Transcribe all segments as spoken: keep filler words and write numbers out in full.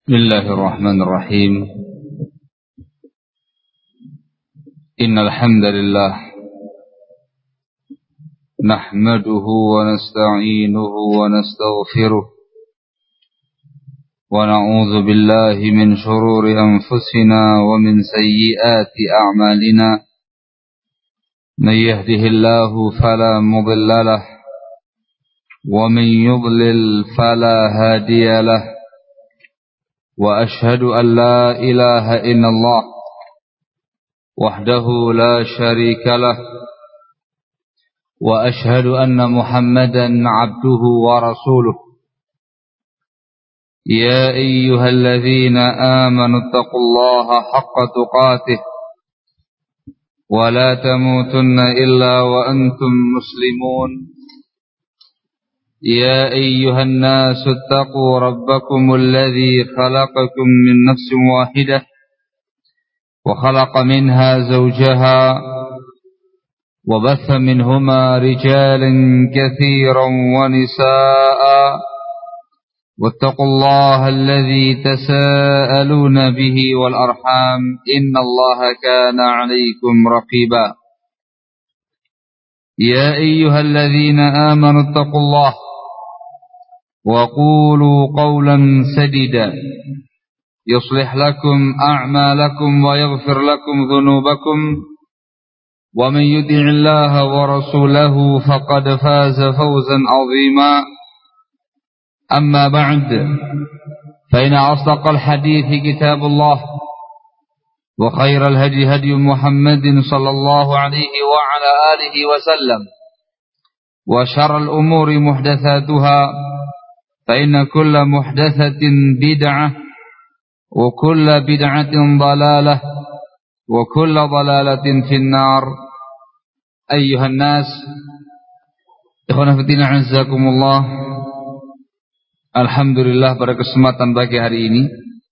بسم الله الرحمن الرحيم. إن الحمد لله نحمده ونستعينه ونستغفره ونعوذ بالله من شرور أنفسنا ومن سيئات أعمالنا. من يهده الله فلا مضل له ومن يضلل فلا هادي له، وأشهد أن لا إله إلا الله وحده لا شريك له، وأشهد أن محمدا عبده ورسوله. يا أيها الذين آمنوا اتقوا الله حق تقاته ولا تموتن إلا وأنتم مسلمون. يا أيها الناس اتقوا ربكم الذي خلقكم من نفس واحدة وخلق منها زوجها وبث منهما رجالا كثيرا ونساء، واتقوا الله الذي تساءلون به والأرحام إن الله كان عليكم رقيبا. يا أيها الذين آمنوا اتقوا الله وقولوا قولا سديدا يصلح لكم أعمالكم ويغفر لكم ذنوبكم، ومن يطع الله ورسوله فقد فاز فوزا عظيما. أما بعد، فإن أصدق الحديث كتاب الله، وخير الهدي هدي محمد صلى الله عليه وعلى آله وسلم، وشر الأمور محدثاتها، فإن كل محدثة بدعة وكل بدعة ضلالة وكل ضلالة في النار. أيها الناس، ikhwan fillah azakumullah. Alhamdulillah, pada kesempatan pagi hari ini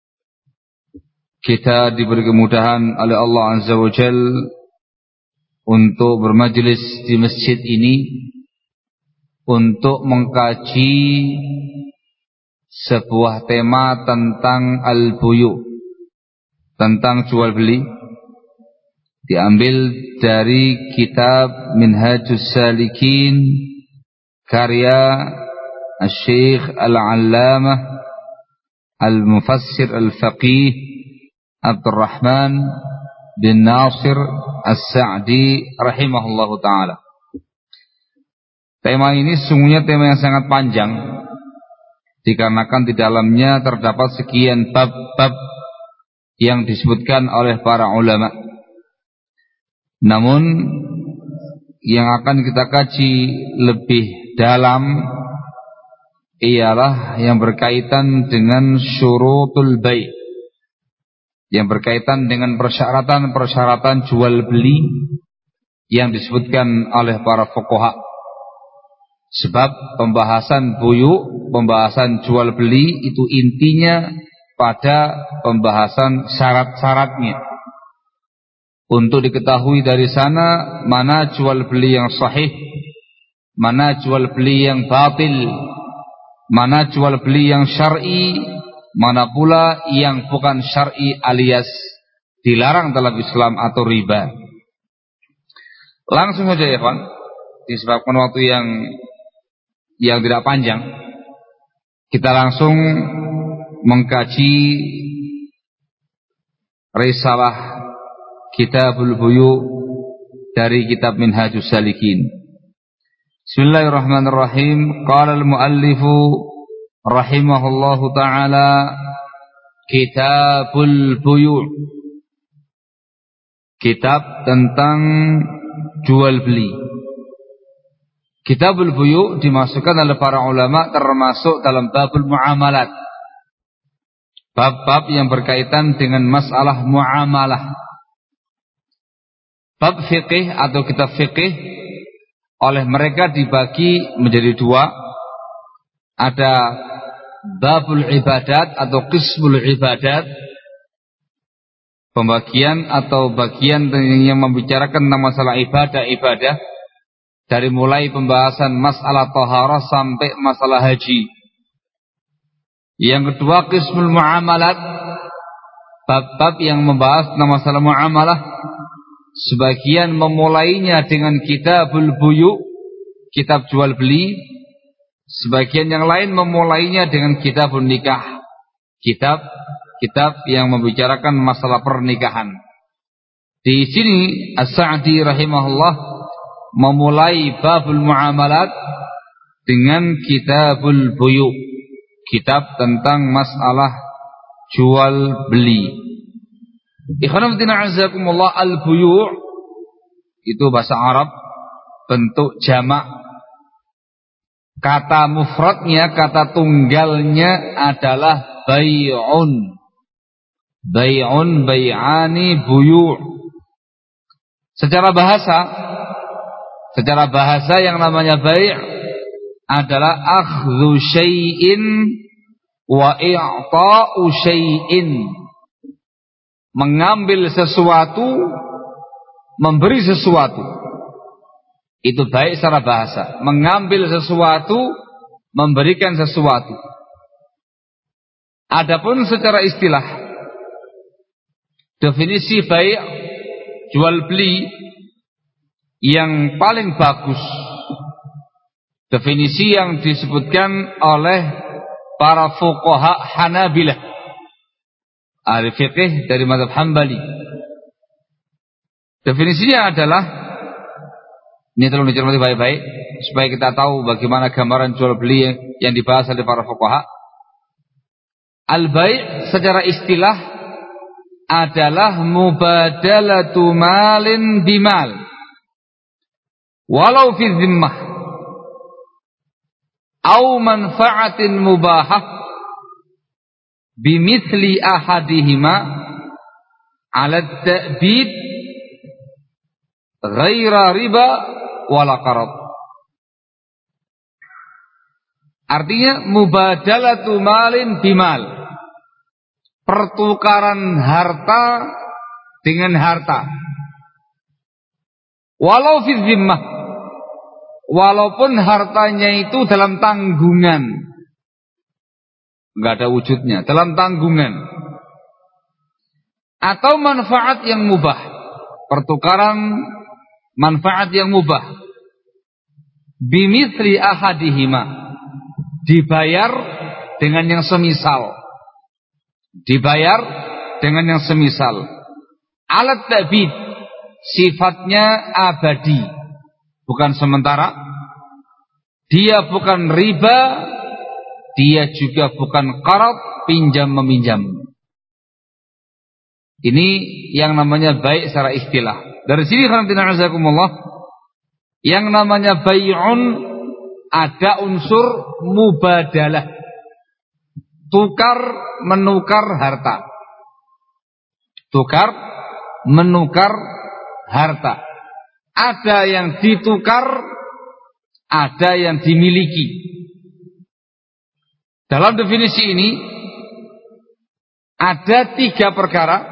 kita diberi kemudahan oleh Allah Azza wa Jal untuk bermajelis di masjid ini untuk mengkaji sebuah tema tentang al-buyu, tentang jual beli, diambil dari kitab Minhajus Salikin karya Al-Syekh Al-Allamah Al-Mufassir Al-Faqih Abdurrahman bin Nasir As-Sa'di rahimahullahu ta'ala. Tema ini sungguhnya tema yang sangat panjang, dikarenakan di dalamnya terdapat sekian bab-bab yang disebutkan oleh para ulama. Namun yang akan kita kaji lebih dalam ialah yang berkaitan dengan syurutul bai', yang berkaitan dengan persyaratan-persyaratan jual beli yang disebutkan oleh para fuqaha. Sebab pembahasan buyu, pembahasan jual beli itu intinya pada pembahasan syarat-syaratnya. Untuk diketahui dari sana mana jual beli yang sahih, mana jual beli yang batil, mana jual beli yang syar'i, mana pula yang bukan syar'i alias dilarang dalam Islam atau riba. Langsung saja ya kawan, disebabkan waktu yang yang tidak panjang, kita langsung mengkaji risalah Kitabul Buyu dari kitab Minhajus Salikin. Bismillahirrahmanirrahim. Qala al-muallifu rahimahullahu ta'ala, Kitabul Buyu, kitab tentang jual beli. Kitabul Buyu dimasukkan oleh para ulama termasuk dalam babul muamalat, bab-bab yang berkaitan dengan masalah muamalah. Bab fikih atau kitab fikih oleh mereka dibagi menjadi dua. Ada babul ibadat atau qismul ibadat, pembagian atau bagian yang membicarakan tentang masalah ibadah-ibadah, dari mulai pembahasan masalah taharah sampai masalah haji. Yang kedua, qismul muamalat, bab-bab yang membahas tentang masalah muamalah. Sebagian memulainya dengan kitabul buyu, kitab jual beli. Sebagian yang lain memulainya dengan kitabun nikah, kitab kitab yang membicarakan masalah pernikahan. Di sini As-Sa'di rahimahullah memulai babul muamalat dengan kitabul buyu, kitab tentang masalah jual beli. Ikhwan fillah azakumullah, al-buyu' itu bahasa Arab, bentuk jamak. Kata mufradnya, kata tunggalnya adalah bai'un. Bai'un, bai'ani, buyu'. Secara bahasa, secara bahasa yang namanya bai' adalah akhdhu syai'in wa i'ta'u syai'in. Mengambil sesuatu, memberi sesuatu. Itu baik secara bahasa. Mengambil sesuatu, memberikan sesuatu. Adapun secara istilah, definisi bai' jual beli yang paling bagus, definisi yang disebutkan oleh para fuqaha Hanabilah, ahli fiqih dari mazhab Hambali. Definisinya adalah, ini tolong dicermati baik-baik supaya kita tahu bagaimana gambaran jual beli yang dibahas oleh para fuqaha. Al-bai' secara istilah adalah mubadalatu malin bimal walau fi zimmah au manfaatin mubahah bimithli ahadihima ala ta'bid ghaira riba wala qarad. Artinya mubadalatu malin bimal, pertukaran harta dengan harta. Walau fi zimmah, walaupun hartanya itu dalam tanggungan, enggak ada wujudnya, dalam tanggungan. Atau manfaat yang mubah, pertukaran manfaat yang mubah. Bimithli ahadihima, dibayar dengan yang semisal. Dibayar dengan yang semisal. Alat ta'bid, sifatnya abadi, bukan sementara. Dia bukan riba, dia juga bukan qarad, pinjam meminjam. Ini yang namanya baik secara istilah. Dari sini khairan azakumullah, yang namanya bai'un ada unsur mubadalah, tukar menukar harta. Tukar menukar harta. Ada yang ditukar, ada yang dimiliki. Dalam definisi ini ada tiga perkara.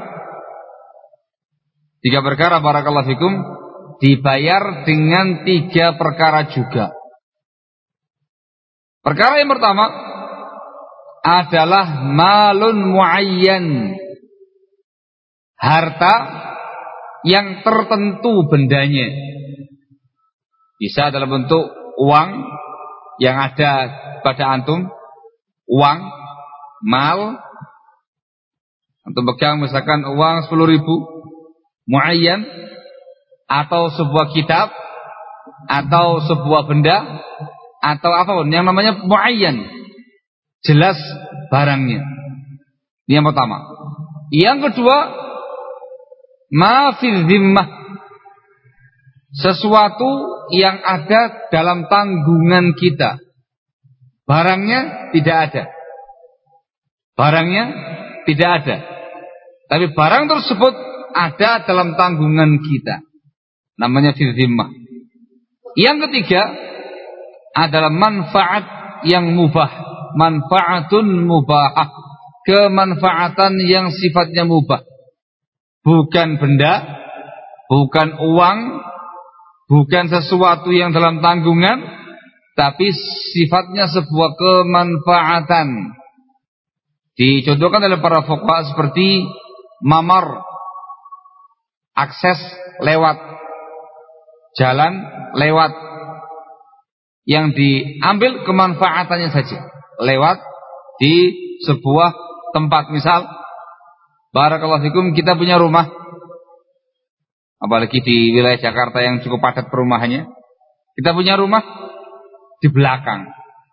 Tiga perkara, barakallahu fikum, dibayar dengan tiga perkara juga. Perkara yang pertama adalah malun muayyan, harta yang tertentu bendanya. Bisa dalam bentuk uang yang ada pada antum, uang, mal. Antum pegang misalkan uang sepuluh ribu, muayyan, atau sebuah kitab, atau sebuah benda, atau apapun yang namanya muayyan, jelas barangnya. Ini yang pertama. Yang kedua, ma fil zimmah, sesuatu yang ada dalam tanggungan kita. Barangnya tidak ada. Barangnya tidak ada. Tapi barang tersebut ada dalam tanggungan kita. Namanya fil zimmah. Yang ketiga adalah manfaat yang mubah. Manfaatun mubahah, kemanfaatan yang sifatnya mubah. Bukan benda, bukan uang, bukan sesuatu yang dalam tanggungan, tapi sifatnya sebuah kemanfaatan. Dicontohkan oleh para fuqaha seperti mamar, akses lewat, jalan lewat, yang diambil kemanfaatannya saja lewat di sebuah tempat. Misal, barakallahu fikum, kita punya rumah, apalagi di wilayah Jakarta yang cukup padat perumahannya, kita punya rumah di belakang.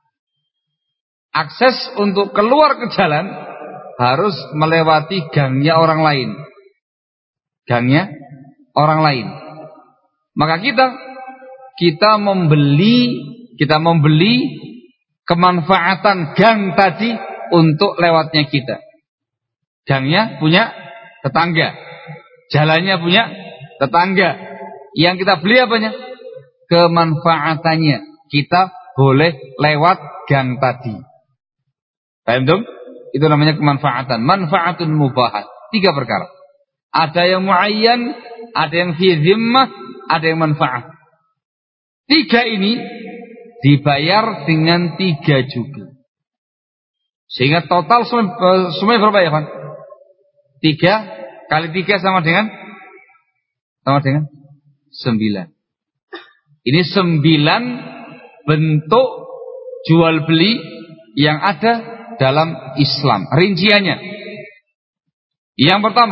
Akses untuk keluar ke jalan harus melewati gangnya orang lain. Gangnya orang lain. Maka kita kita membeli kita membeli kemanfaatan gang tadi untuk lewatnya kita. Gangnya punya tetangga, jalannya punya tetangga. Yang kita beli apanya? Kemanfaatannya. Kita boleh lewat gang tadi. Paham dong? Itu namanya kemanfaatan. Manfaatun mubahat. Tiga perkara. Ada yang muayyan, ada yang fi zimmah, ada yang manfaat. Tiga ini dibayar dengan tiga juga. Sehingga total semuanya berapa ya, Pak? Tiga kali tiga sama dengan sama dengan sembilan. Ini sembilan bentuk jual beli yang ada dalam Islam. Rinciannya, yang pertama,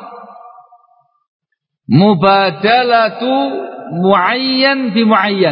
mubadalatu muayyan bi muayyan.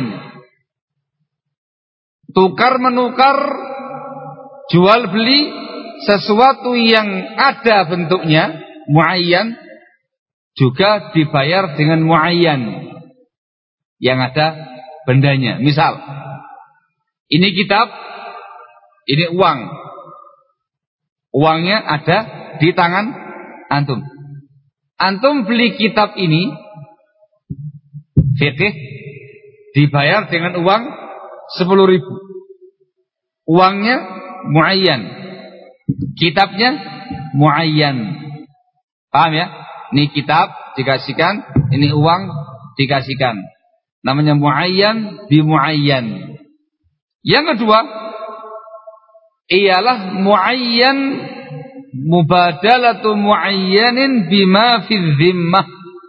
Tukar menukar, jual beli sesuatu yang ada bentuknya muayyan, juga dibayar dengan muayyan, yang ada bendanya. Misal, ini kitab, ini uang. Uangnya ada di tangan antum. Antum beli kitab ini fikih, dibayar dengan uang sepuluh ribu. Uangnya muayyan, kitabnya muayyan. Paham ya? Ini kitab dikasihkan, ini uang dikasihkan. Namanya muayyan bi muayyan. Yang kedua ialah muayyan mubadalatu muayyanin bima fi dhimmah.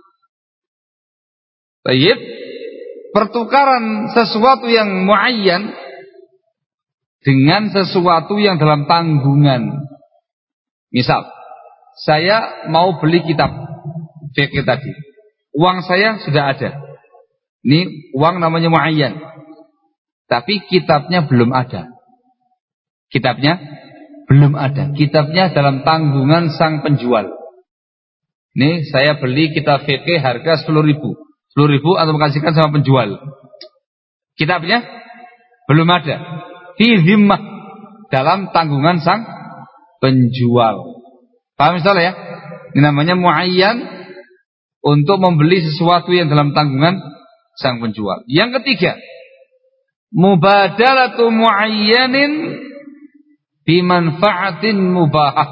Baik, pertukaran sesuatu yang muayyan dengan sesuatu yang dalam tanggungan. Misal, saya mau beli kitab fikih tadi. Uang saya sudah ada. Ini uang namanya muayyan. Tapi kitabnya belum ada. Kitabnya belum ada. Kitabnya dalam tanggungan sang penjual. Ini saya beli kitab fikih harga sepuluh ribu. sepuluh ribu atau kasihkan sama penjual. Kitabnya belum ada. Fi zimmah, dalam tanggungan sang penjual. Paham misalnya ya? Ini namanya muayyan, untuk membeli sesuatu yang dalam tanggungan sang penjual. Yang ketiga, mubadalatu muayyanin bimanfaatin mubahah.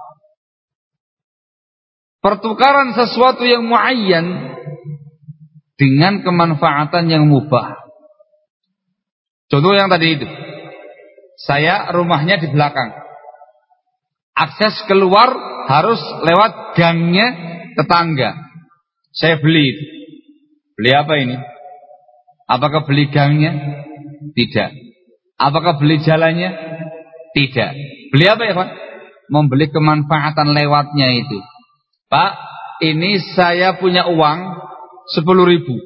Pertukaran sesuatu yang muayyan dengan kemanfaatan yang mubah. Contoh yang tadi itu, saya rumahnya di belakang, akses keluar harus lewat gangnya tetangga. Saya beli. Beli apa ini? Apakah beli gangnya? Tidak. Apakah beli jalannya? Tidak. Beli apa ya, Pak? Membeli kemanfaatan lewatnya itu. Pak, ini saya punya uang sepuluh ribu.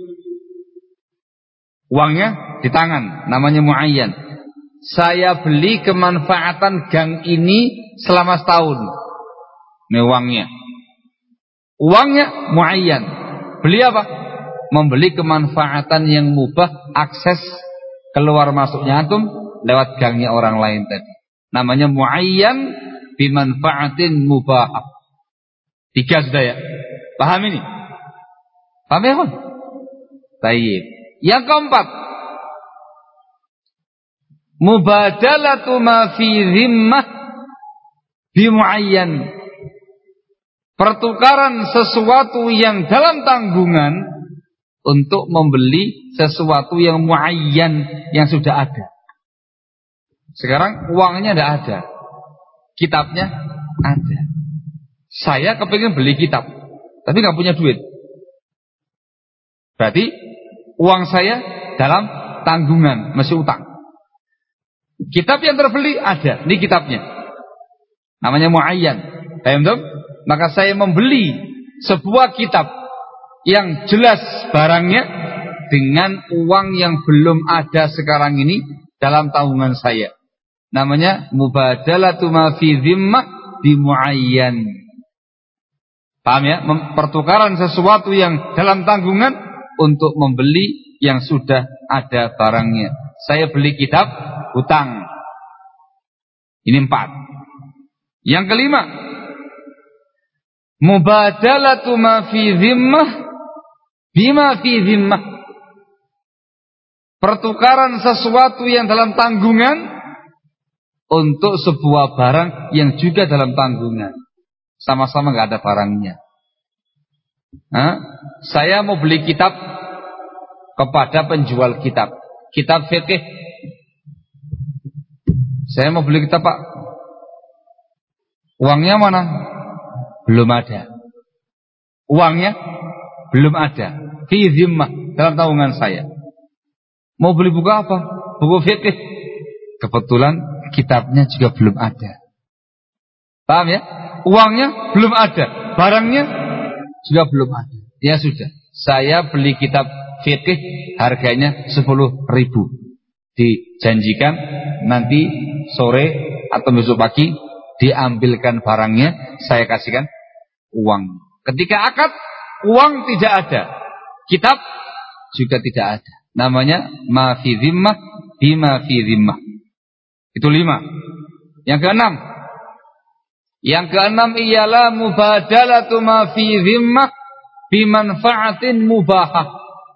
Uangnya di tangan, namanya muayyan. Saya beli kemanfaatan gang ini selama setahun. Ini uangnya. Uangnya muayyan. Beli apa? Membeli kemanfaatan yang mubah, akses keluar masuknya antum lewat gangnya orang lain tadi. Namanya muayyan bimanfaatin mubah. Tiga sudah ya. Paham ini? Paham ya, Pak? Baik. Yang keempat, mubadalatu ma fi zimmah bi muayyan. Pertukaran sesuatu yang dalam tanggungan untuk membeli sesuatu yang muayyan, yang sudah ada. Sekarang uangnya tidak ada, Kitabnya ada. Saya kepingin beli kitab, tapi nggak punya duit. Berarti uang saya dalam tanggungan, masih utang. Kitab yang terbeli ada, ini kitabnya. Namanya muayyan. Paham dong? Maka saya membeli sebuah kitab yang jelas barangnya dengan uang yang belum ada sekarang ini dalam tanggungan saya. Namanya mubadalatu ma fi dhimmah bi muayyan. Paham ya? Pertukaran sesuatu yang dalam tanggungan untuk membeli yang sudah ada barangnya. Saya beli kitab, hutang. Ini empat. Yang kelima, mubadalatu ma fi dhimmah bima fi dhimmah. Pertukaran sesuatu yang dalam tanggungan untuk sebuah barang yang juga dalam tanggungan. Sama-sama nggak ada barangnya. Hah? Saya mau beli kitab kepada penjual kitab, kitab fikih. Saya mau beli kitab, Pak. Uangnya mana? Belum ada. Uangnya belum ada. Fi dhimmah, dalam tanggungan saya. Mau beli buku apa? Buku fikih. Kebetulan kitabnya juga belum ada. Paham ya? Uangnya belum ada, barangnya juga belum ada. Ya sudah, saya beli kitab fikih harganya sepuluh ribu. Dijanjikan nanti sore atau besok pagi diambilkan barangnya, saya kasihkan uang. Ketika akad, uang tidak ada, kitab juga tidak ada. Namanya ma fi dhimmah bima fi dhimmah. Itu lima. Yang keenam, yang keenam ialah mubadalatu ma fi dhimmah bimanfaatin mubahah.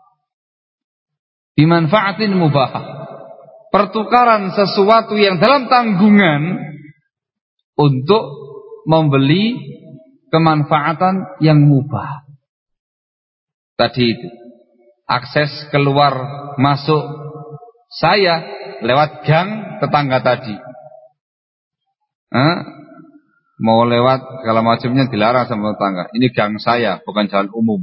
Bimanfaatin mubahah. Pertukaran sesuatu yang dalam tanggungan untuk membeli kemanfaatan yang mubah. Tadi itu akses keluar masuk saya lewat gang tetangga tadi. Eh? Mau lewat segala macamnya dilarang sama tetangga. Ini gang saya, bukan jalan umum.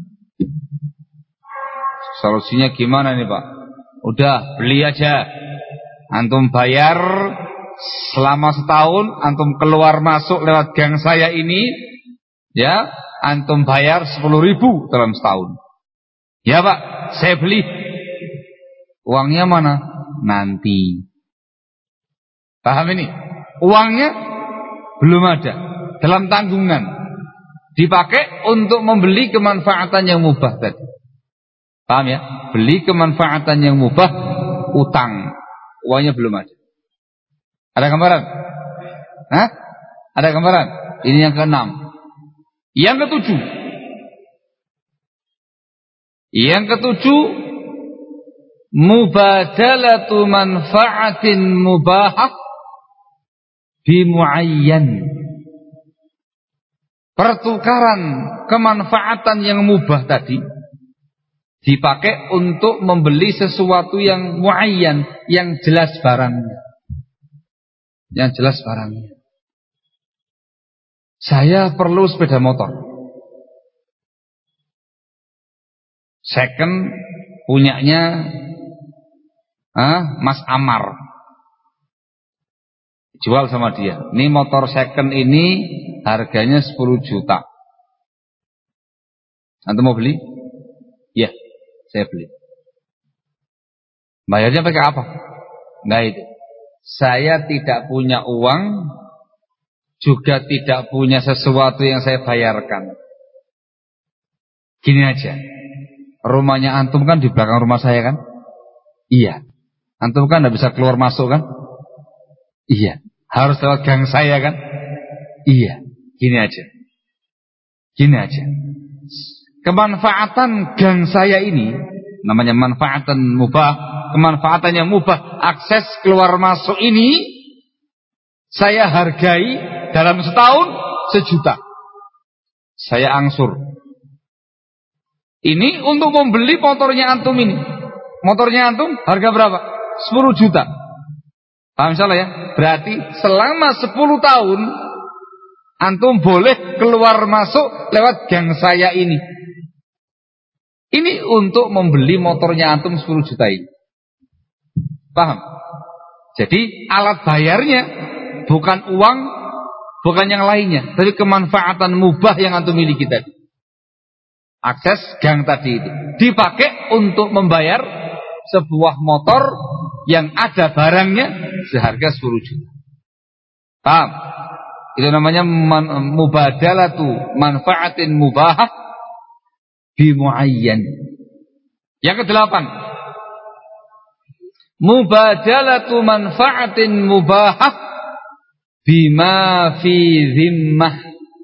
Solusinya gimana nih Pak? Udah beli aja. Antum bayar selama setahun, antum keluar masuk lewat gang saya ini, ya, antum bayar sepuluh ribu dalam setahun. Ya Pak, saya beli. Uangnya mana? Nanti. Paham ini? Uangnya belum ada, dalam tanggungan. Dipakai untuk membeli kemanfaatan yang mubah tadi. Paham ya? Beli kemanfaatan yang mubah, utang. Uangnya belum ada. Ada gambaran? Hah? Ada gambaran? Ini yang keenam. Yang ketujuh. Yang ketujuh, mubadalatu manfaatin mubahah bimuayyan. Pertukaran kemanfaatan yang mubah tadi dipakai untuk membeli sesuatu yang muayyan, yang jelas barangnya. Yang jelas barangnya. Saya perlu sepeda motor. Second punyanya ah, Mas Amar. Jual sama dia. Ini motor second ini harganya sepuluh juta. Antum mau beli? Ya, saya beli. Bayarnya pakai apa? Nah itu. Saya tidak punya uang, juga tidak punya sesuatu yang saya bayarkan. Gini aja. Rumahnya antum kan di belakang rumah saya kan? Iya. Antum kan tidak bisa keluar masuk kan? Iya. Harus lewat gang saya kan? Iya. Gini aja. Gini aja. Kemanfaatan gang saya ini, namanya manfaatan mubah, kemanfaatan yang mubah, akses keluar masuk ini, saya hargai dalam setahun sejuta. Saya angsur. Ini untuk membeli motornya antum ini. Motornya antum harga berapa? sepuluh juta. Paham salah ya? Berarti selama sepuluh tahun Antum boleh keluar masuk lewat gang saya ini. Ini untuk membeli motornya antum sepuluh juta ini. Paham? Jadi alat bayarnya bukan uang, bukan yang lainnya, tapi kemanfaatan mubah yang antum miliki tadi. Akses gang tadi itu dipakai untuk membayar sebuah motor yang ada barangnya seharga sepuluh juta. Paham? Itu namanya man, mubadalatu manfaatin mubahah bimuayyan. Yang kedelapan, mubadalatu manfaatin mubahah bima fi zimmah.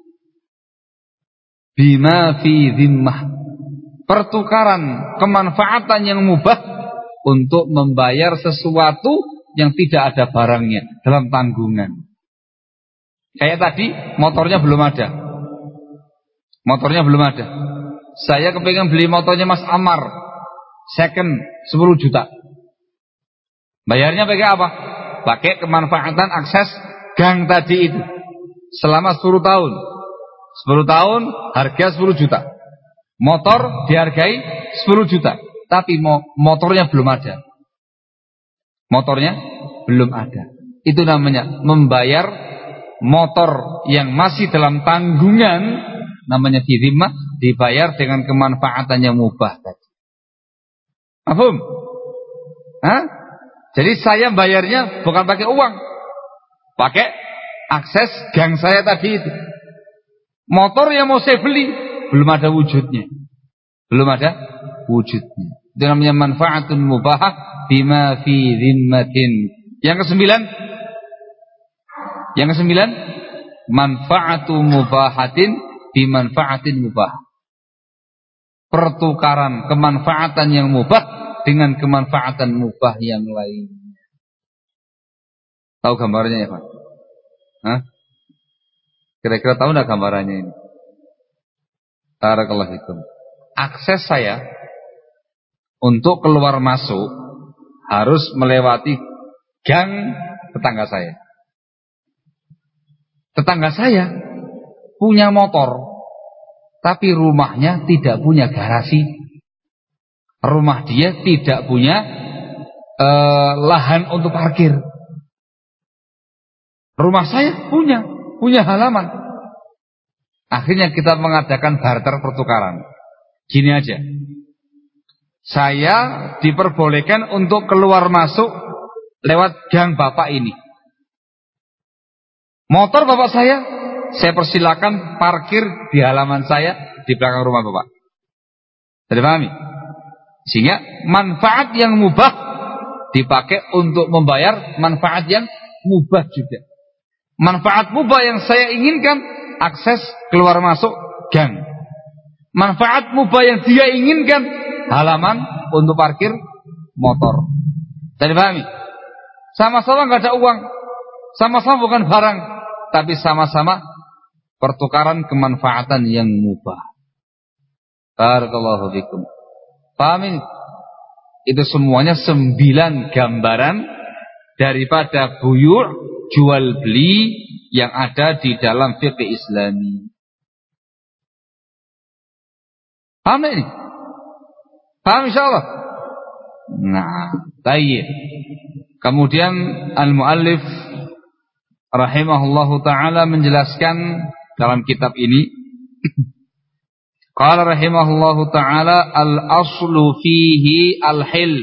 Bima fi zimmah. Pertukaran kemanfaatan yang mubah untuk membayar sesuatu yang tidak ada barangnya dalam tanggungan. Kayak tadi motornya belum ada. Motornya belum ada. Saya kepingin beli motornya Mas Amar second sepuluh juta. Bayarnya pakai apa? Pakai kemanfaatan akses gang tadi itu selama sepuluh tahun. sepuluh tahun harga sepuluh juta. Motor dihargai sepuluh juta. Tapi motornya belum ada. Motornya belum ada. Itu namanya membayar motor yang masih dalam tanggungan, namanya fidzimah, dibayar dengan kemanfaatan yang mubah tadi. Paham? Hah? Jadi saya bayarnya bukan pakai uang, pakai akses gang saya tadi itu. Motor yang mau saya beli belum ada wujudnya. Belum ada wujudnya. Itu namanya manfaatun mubahah bima fi zimmatin. Yang kesembilan, Yang kesembilan, manfaatu mubahatin bimanfaatin mubah. Pertukaran kemanfaatan yang mubah dengan kemanfaatan mubah yang lain. Tahu gambarnya ya Pak? Hah? Kira-kira tahu enggak gambarannya ini? Barakallahu fikum. Akses saya untuk keluar masuk harus melewati gang tetangga saya. Tetangga saya punya motor, tapi rumahnya tidak punya garasi. Rumah dia tidak punya eh, lahan untuk parkir. Rumah saya punya, punya halaman. Akhirnya kita mengadakan barter pertukaran. Gini aja, saya diperbolehkan untuk keluar masuk lewat gang bapak ini. Motor bapak saya, saya persilakan parkir di halaman saya di belakang rumah bapak. Sudah pahami? Sehingga manfaat yang mubah dipakai untuk membayar manfaat yang mubah juga. Manfaat mubah yang saya inginkan akses keluar masuk gang. Manfaat mubah yang dia inginkan halaman untuk parkir motor. Sudah pahami? Sama-sama nggak ada uang, sama-sama bukan barang, tapi sama-sama pertukaran kemanfaatan yang mubah. Barakallahu fikum. Paham ini? Itu semuanya sembilan gambaran daripada buyu' jual beli yang ada di dalam fikih Islami. Paham ini? Paham insyaallah? Nah, tayyib. Kemudian al-muallif rahimahullahu ta'ala menjelaskan dalam kitab ini, qala rahimahullahu ta'ala al-aslu fihi al-hil.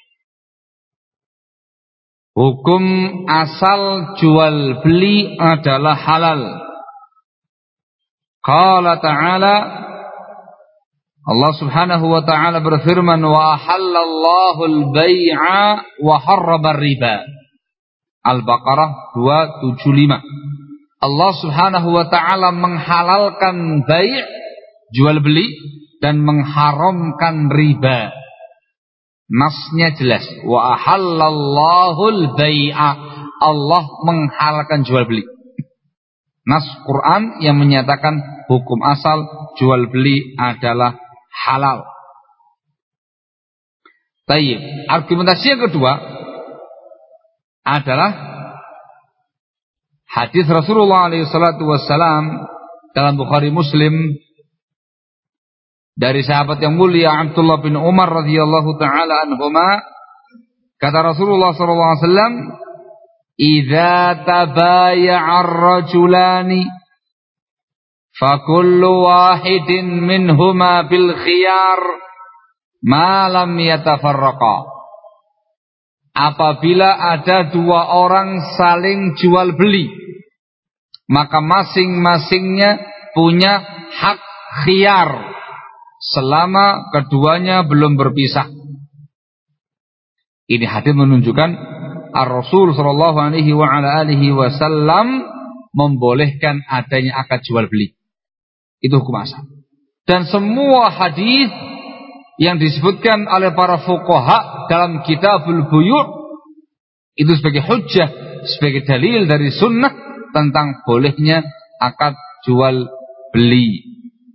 Hukum asal jual beli adalah halal. Qala ta'ala, Allah subhanahu wa ta'ala berfirman, wa ahallallahu al-bay'a wa harrama riba. Al-Baqarah dua tujuh lima. Allah subhanahu wa ta'ala menghalalkan bai', jual beli, dan mengharamkan riba. Nasnya jelas, wa ahallallahul bai'a, Allah menghalalkan jual beli. Nas Quran yang menyatakan hukum asal jual beli adalah halal. Tayyib. Argumentasi yang kedua adalah Hadis Rasulullah alaihi salatu wassalam dalam Bukhari Muslim dari sahabat yang mulia Abdullah bin Umar radhiyallahu taala anhuma, kata Rasulullah sallallahu alaihi wasallam, "Idza tabaya'a ar-rajulani fa kullu wahidin minhuma bil khiyar ma lam yatafarraqa." Apabila ada dua orang saling jual beli, maka masing-masingnya punya hak khiyar selama keduanya belum berpisah. Ini hadis menunjukkan Ar-Rasul sallallahu alaihi wa ala alihi wasallam membolehkan adanya akad jual beli. Itu hukum asal. Dan semua hadis yang disebutkan oleh para fuqaha dalam Kitabul Buyu' itu sebagai hujjah, sebagai dalil dari sunnah tentang bolehnya akad jual beli.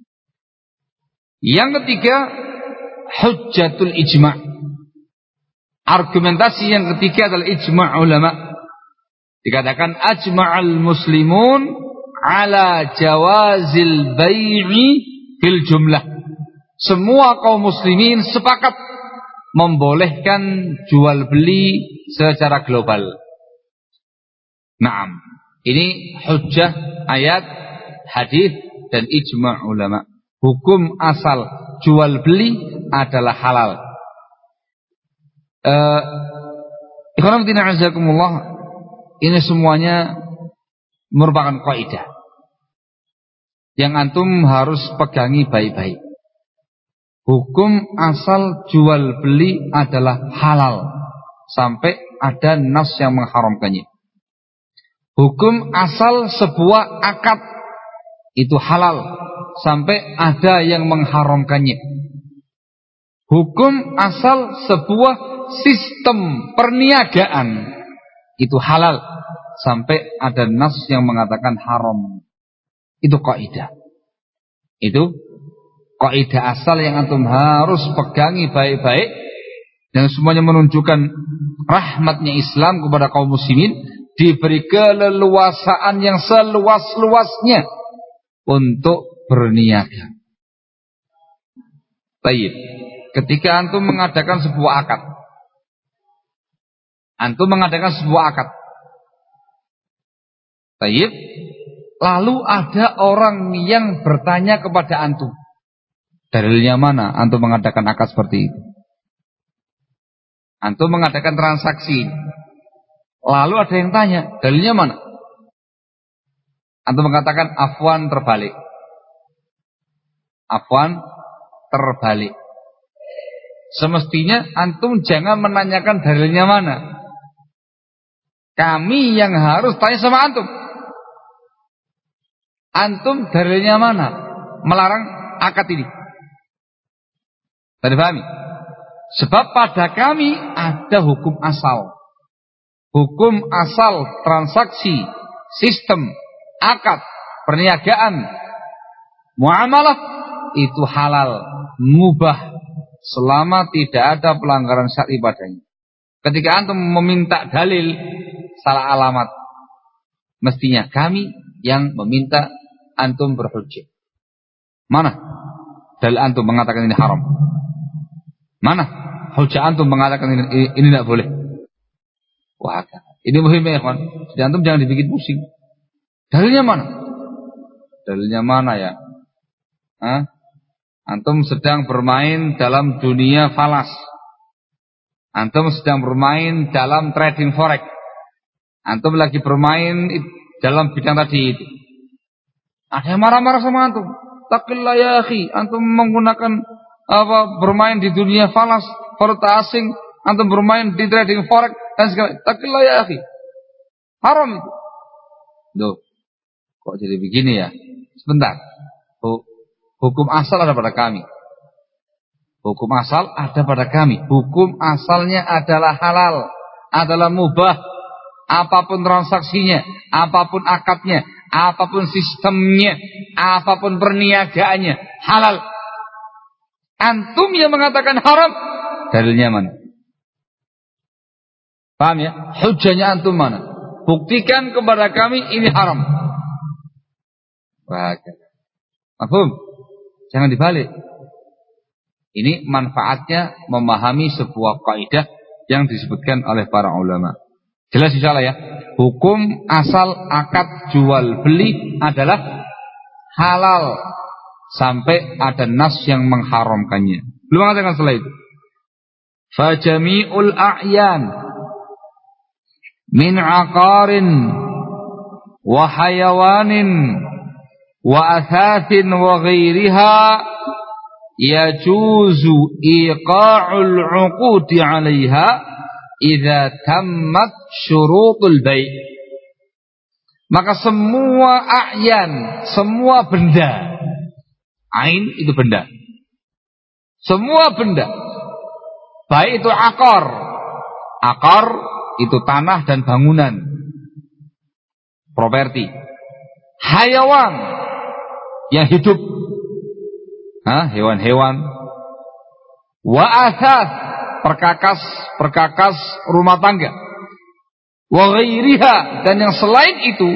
Yang ketiga, hujjatul ijma'. Argumentasi yang ketiga adalah ijma' ulama. Dikatakan ajma'al muslimun ala jawazil bai'i fil jumlah. Semua kaum muslimin sepakat membolehkan jual beli secara global. Naam. Ini hujjah ayat, hadis dan ijma' ulama. Hukum asal jual beli adalah halal. Eh, Ikhwan fillah azakumullah, ini semuanya merupakan kaidah yang antum harus pegangi baik-baik. Hukum asal jual beli adalah halal sampai ada nas yang mengharamkannya. Hukum asal sebuah akad itu halal sampai ada yang mengharamkannya. Hukum asal sebuah sistem perniagaan itu halal sampai ada nas yang mengatakan haram. Itu kaidah. Itu kaidah asal yang antum harus pegangi baik-baik, dan semuanya menunjukkan rahmatnya Islam kepada kaum muslimin, diberi keleluasaan yang seluas-luasnya untuk berniaga. Baik, ketika antum mengadakan sebuah akad, antum mengadakan sebuah akad, baik, lalu ada orang yang bertanya kepada antum, dalilnya mana antum mengadakan akad seperti itu? Antum mengadakan transaksi, lalu ada yang tanya, dalilnya mana? Antum mengatakan afwan terbalik. Afwan terbalik. Semestinya antum jangan menanyakan dalilnya mana. Kami yang harus tanya sama antum. Antum dalilnya mana melarang akad ini? Tadi pahami? Sebab pada kami ada hukum asal. Hukum asal transaksi, sistem, akad, perniagaan, muamalah itu halal, mubah, selama tidak ada pelanggaran syar'i padanya. Ketika antum meminta dalil, salah alamat. Mestinya kami yang meminta antum berhujjah. Mana dalil antum mengatakan ini haram? Mana hujjah antum mengatakan ini, ini, ini tidak boleh? Wah, ini muhim ya kawan. Jadi antum jangan dibikin pusing. Dalilnya mana? Dalilnya mana ya? Hah? Antum sedang bermain dalam dunia falas. Antum sedang bermain dalam trading forex. Antum lagi bermain dalam bidang tadi itu. Ada yang marah-marah sama antum. Taqillah ya akhi, antum menggunakan apa bermain di dunia falas, valuta asing, antum bermain di trading forex dan segala. Taqillah ya akhi. Haram itu. Duh. Kok jadi begini ya? Sebentar. Hukum asal ada pada kami. Hukum asal ada pada kami. Hukum asalnya adalah halal, adalah mubah. Apapun transaksinya, apapun akadnya, apapun sistemnya, apapun perniagaannya, halal. Antum yang mengatakan haram, dalilnya mana? Paham ya? Hujjahnya antum mana? buktikan kepada kami ini haram. Bahagia. Mafhum? Jangan dibalik. Ini manfaatnya memahami sebuah kaidah yang disebutkan oleh para ulama. Jelas insyaallah ya. Hukum asal akad jual beli adalah halal sampai ada nas yang mengharamkannya. Belum mengatakan setelah itu. Fajami'ul a'yan min aqarin wa hayawanin wa athathin wa ghairiha yajuzu iqa'ul 'uqudi 'alaiha idza tammat syurutul bai'. Maka semua a'yan, semua benda, ain itu benda, semua benda, baik itu akar, akar itu tanah dan bangunan, properti, hayawan yang hidup, Hah, hewan-hewan, wa athas, perkakas, perkakas rumah tangga, wa ghairiha, dan yang selain itu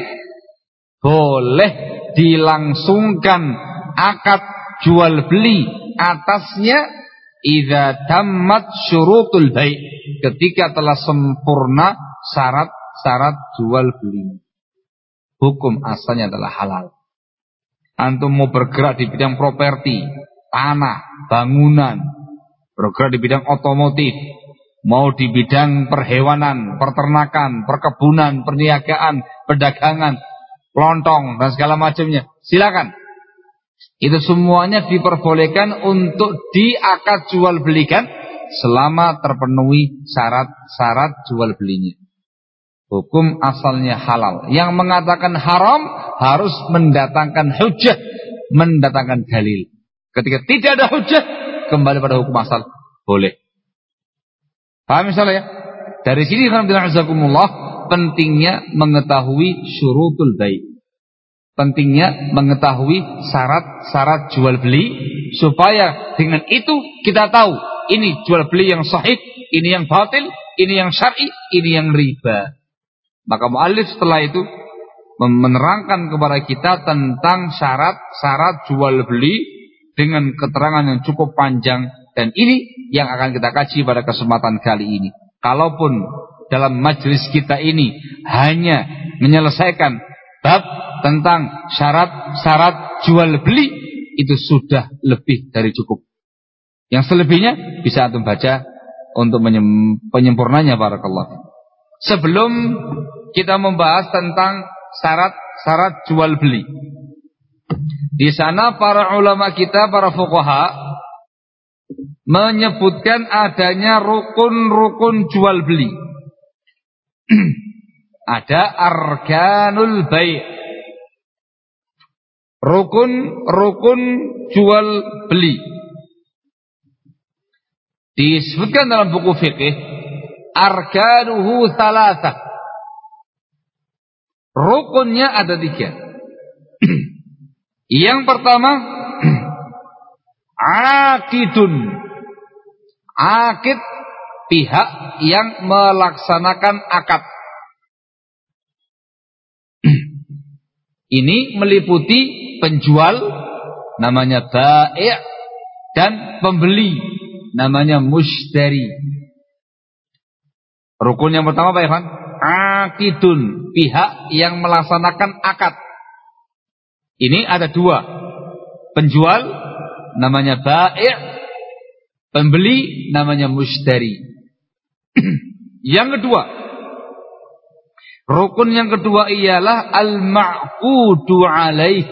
boleh dilangsungkan akad jual beli atasnya idza tammat syurutul bai', ketika telah sempurna syarat-syarat jual beli. Hukum asalnya adalah halal. Antum mau bergerak di bidang properti, tanah, bangunan, bergerak di bidang otomotif, mau di bidang perhewanan, peternakan, perkebunan, perniagaan, perdagangan, lontong dan segala macamnya, silakan. Itu semuanya diperbolehkan untuk diakad jual belikan selama terpenuhi syarat-syarat jual belinya. Hukum asalnya halal. Yang mengatakan haram harus mendatangkan hujjah, mendatangkan dalil. Ketika tidak ada hujjah, kembali pada hukum asal, boleh. Paham misalnya ya? Dari sini alhamdulillah pentingnya mengetahui syurutul bai'. Pentingnya mengetahui syarat-syarat jual beli, supaya dengan itu kita tahu ini jual beli yang sahih, ini yang batil, ini yang syar'i, ini yang riba. Maka mu'allif setelah itu menerangkan kepada kita tentang syarat-syarat jual beli dengan keterangan yang cukup panjang, dan ini yang akan kita kaji pada kesempatan kali ini. Kalaupun dalam majelis kita ini hanya menyelesaikan bab tentang syarat-syarat jual beli, itu sudah lebih dari cukup. Yang selebihnya bisa antum baca untuk penyempurnanya. Barakallah. Sebelum kita membahas tentang syarat-syarat jual beli, di sana para ulama kita, para fuqaha, menyebutkan adanya rukun-rukun jual beli. Ada arkanul bai', rukun-rukun jual beli. Disebutkan dalam buku fikih, arkanuhu thalathah. Rukunnya ada tiga. Yang pertama, akidun. Akid, pihak yang melaksanakan akad. Ini meliputi penjual, namanya bai', dan pembeli, namanya mushtari. Rukun yang pertama Pak Ivan, akidun, pihak yang melaksanakan akad. Ini ada dua, penjual namanya bai', pembeli namanya mushtari. Yang kedua, rukun yang kedua ialah al-ma'qudu alaih.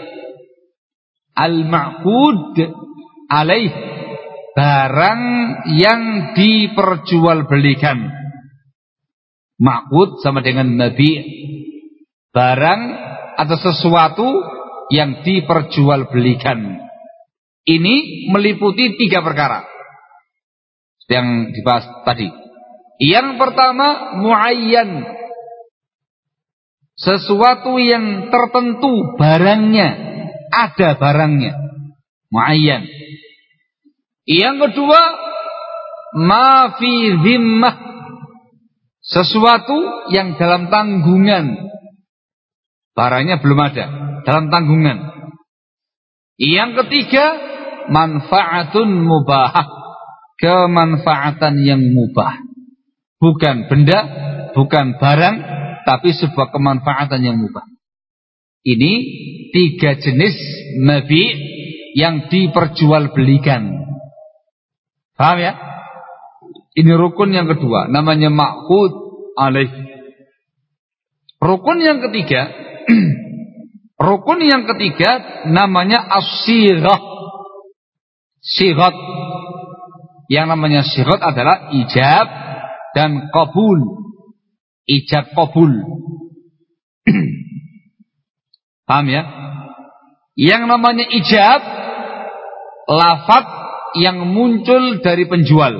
Al-ma'qud alaih, barang yang diperjualbelikan. Ma'qud sama dengan nabi', barang atau sesuatu yang diperjualbelikan. Ini meliputi tiga perkara yang dibahas tadi. Yang pertama, muayyan, sesuatu yang tertentu barangnya, ada barangnya, muayyan. Yang kedua, ma fi zimmah, Sesuatu yang dalam tanggungan, barangnya belum ada, dalam tanggungan. Yang ketiga, manfaatun mubahah, kemanfaatan yang mubah. Bukan benda, bukan barang, tapi sebuah kemanfaatan yang mubah. Ini tiga jenis mabi' yang diperjualbelikan. Paham ya? Ini rukun yang kedua, namanya ma'qud alaih. Rukun yang ketiga, rukun yang ketiga namanya as-sighah. Sighat. Yang namanya sighat adalah ijab dan qabul. Ijab qabul. Paham ya? Yang namanya ijab, lafaz yang muncul dari penjual.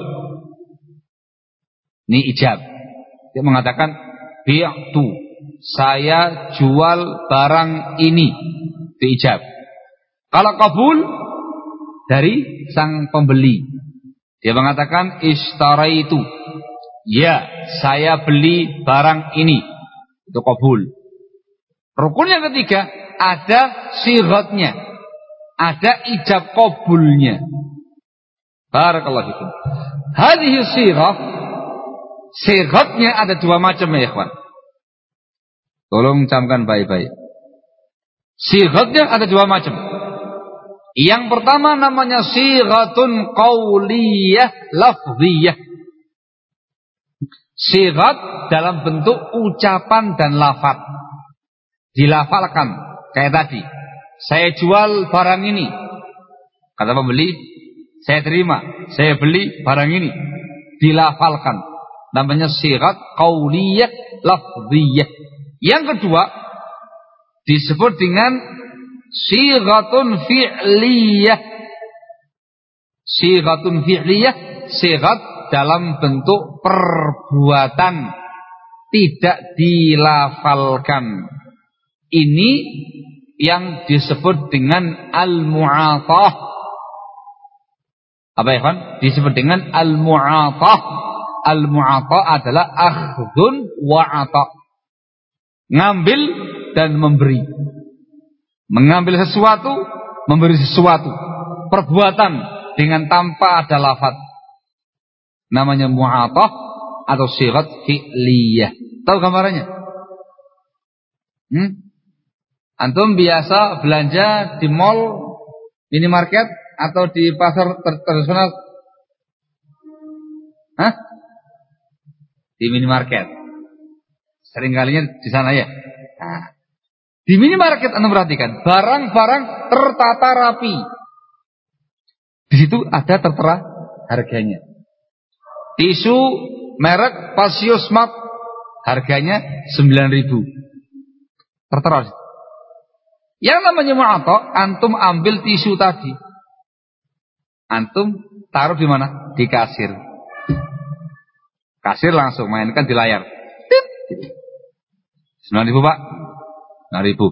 Ini ijab. Dia mengatakan bi'tu, saya jual barang ini. Itu ijab. Kalau qabul, dari sang pembeli. Dia mengatakan ishtaraitu, ya, saya beli barang ini. Itu qabul. Rukun yang ketiga, ada sighatnya, ada ijab qabulnya. Barakallahu fikum. Hadhihi sighah, sighatnya ada dua macam ya ikhwan. Tolong camkan baik-baik. Sighatnya ada dua macam. Yang pertama namanya sighatun qauliyah lafziyah. Sighat dalam bentuk ucapan dan lafaz. Dilafalkan kayak tadi, saya jual barang ini, kata pembeli, saya terima, saya beli barang ini, dilafalkan, namanya sighat qauliyah lafziyah. Yang kedua disebut dengan sighatun fi'liyah. Sighatun fi'liyah, sighat dalam bentuk perbuatan, tidak dilafalkan. Ini yang disebut dengan al-mu'atah. Apa ya kan? Disebut dengan al-mu'atah. Al-mu'atah adalah akhdun wa'ata. Ngambil dan memberi. Mengambil sesuatu, memberi sesuatu. Perbuatan dengan tanpa ada lafaz. Namanya mu'atah atau sighat fi'liyah. Tahu gambarannya? Hmm? Antum biasa belanja di mall, minimarket atau di pasar tradisional? Hah? Di minimarket. Seringkalinya di sana ya. Nah, di minimarket Anda perhatikan, barang-barang tertata rapi. Di situ ada tertera harganya. Tisu merek Pasio Smart harganya sembilan ribu. Tertera. Yang namanya mu'atah, antum ambil tisu tadi. Antum taruh di mana? Di kasir. Kasir langsung mainkan di layar. sembilan ribu Pak. sembilan ribu.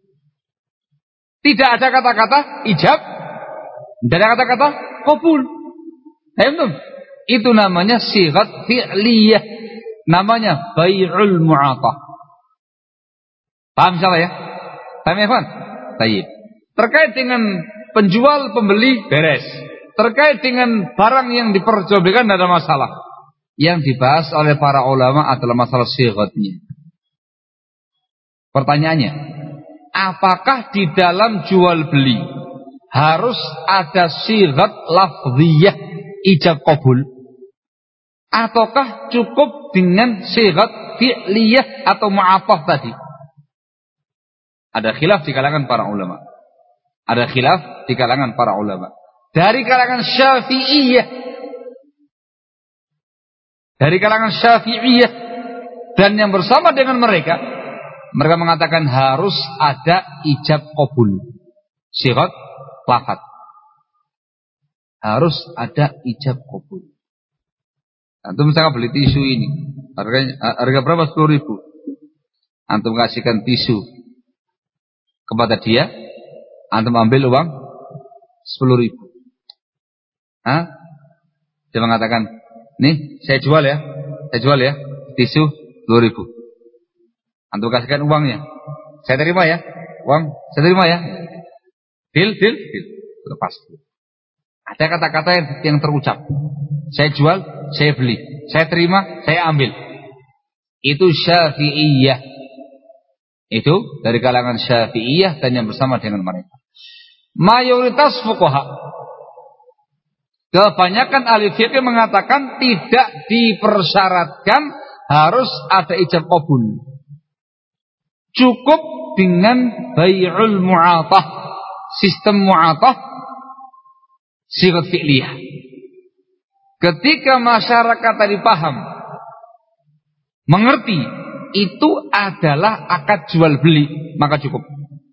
Tidak ada kata-kata ijab. Tidak ada kata-kata qabul. Antum, itu namanya sighat fi'liyah. Namanya bai'ul mu'atah. Paham salah ya? Paham ya kawan? Baik. Terkait dengan penjual pembeli beres. Terkait dengan barang yang diperjualbelikan tidak ada masalah. Yang dibahas oleh para ulama adalah masalah sighatnya. Pertanyaannya, apakah di dalam jual beli harus ada sighat lafziyah ijab qabul, ataukah cukup dengan sighat fi'liyah atau mu'atah tadi? Ada khilaf di kalangan para ulama. Ada khilaf di kalangan para ulama. Dari kalangan Syafi'iyah, dari kalangan Syafi'iyah dan yang bersama dengan mereka, mereka mengatakan harus ada ijab qabul, sighat lafaz. Harus ada ijab qabul. Antum misalkan beli tisu ini, harganya harga berapa? sepuluh ribu. Antum kasihkan tisu kepada dia, antum ambil uang sepuluh ribu. Hah? Dia mengatakan, nih saya jual ya, saya jual ya, tisu dua ribu. Antum kasihkan uangnya. Saya terima ya. Uang, saya terima ya. Deal, deal, deal. Lepas. Ada kata-kata yang, yang terucap. Saya jual, saya beli. Saya terima, saya ambil. Itu Syafi'iyah. Itu dari kalangan Syafi'iyah dan yang bersama dengan mereka. Mayoritas fuqaha, kebanyakan ahli fikih mengatakan tidak dipersyaratkan harus ada ijab qabul. Cukup dengan bai'ul mu'atah, sistem mu'atah sigat fi'liyah. Ketika masyarakat tadi paham, mengerti itu adalah akad jual beli, maka cukup.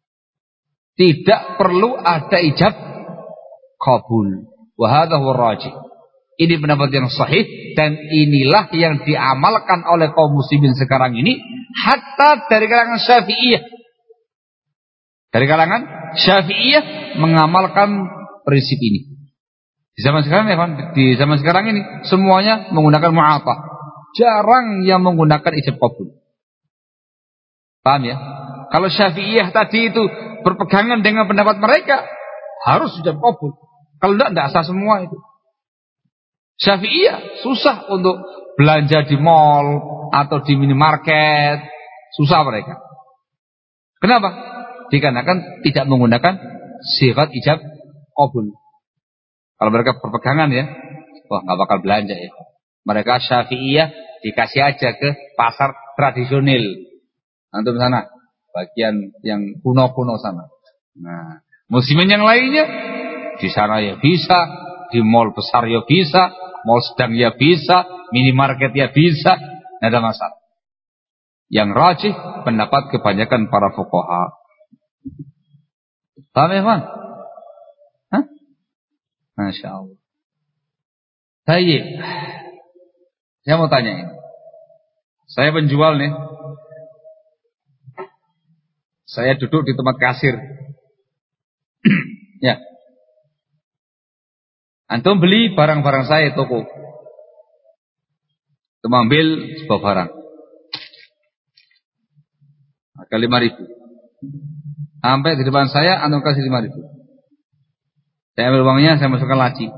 Tidak perlu ada ijab qabul. Wa hadha huwa rajih. Ini pendapat yang sahih dan inilah yang diamalkan oleh kaum muslimin sekarang ini, hatta dari kalangan Syafi'iyah. Dari kalangan Syafi'iyah mengamalkan prinsip ini. Di zaman sekarang ya kan, di zaman sekarang ini semuanya menggunakan mu'atah. Jarang yang menggunakan ijab qabul. Paham ya? Kalau Syafi'iyah tadi itu berpegangan dengan pendapat mereka, harus ijab qabul. Kalau tidak, tidak sah semua itu. Syafi'iyah susah untuk belanja di mall atau di minimarket, susah mereka. Kenapa? Dikarenakan tidak menggunakan syirat ijab qabul. Kalau mereka berpegangan ya, wah nggak bakal belanja ya. Mereka Syafi'iyah dikasih aja ke pasar tradisional. Antum sana, bagian yang kuno-kuno sana. Nah, muslimin yang lainnya di sana ya bisa, di mall besar ya bisa, mall sedang ya bisa, minimarket ya bisa, tidak ada masalah. Yang rajih pendapat kebanyakan para fuqaha. Paham ya, Pak? Hah? Masya Allah. Baik. Saya mau tanya ini. Saya penjual nih. Saya duduk di tempat kasir. Ya. Antum beli barang-barang saya toko. Antum ambil sebuah barang. Harga lima ribu. Sampai di depan saya, antum kasih lima ribu. Saya ambil uangnya, saya masukkan laci.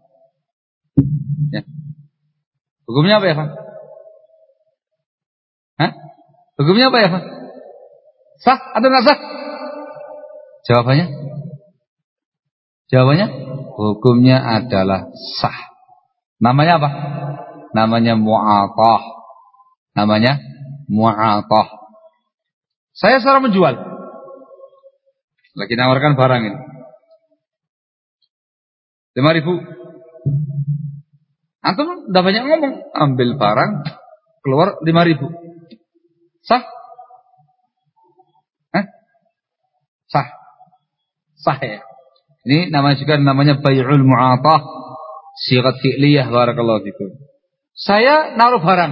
Ya. Hukumnya apa ya, Pak? Hah? Hukumnya apa ya, Pak? Sah atau nggak sah? Jawabannya? Jawabannya? Hukumnya adalah sah. Namanya apa? Namanya mu'atah. Namanya mu'atah. Saya seorang menjual. Lagi nawarkan barang ini. lima ribu. Antum udah banyak ngomong. Ambil barang, keluar lima ribu. Sah? Hah? Sah. Sah ya. Ini namanya juga namanya bai'ul mu'atah, syigat fi'liyah, barakallahu fikum. Saya naruh barang.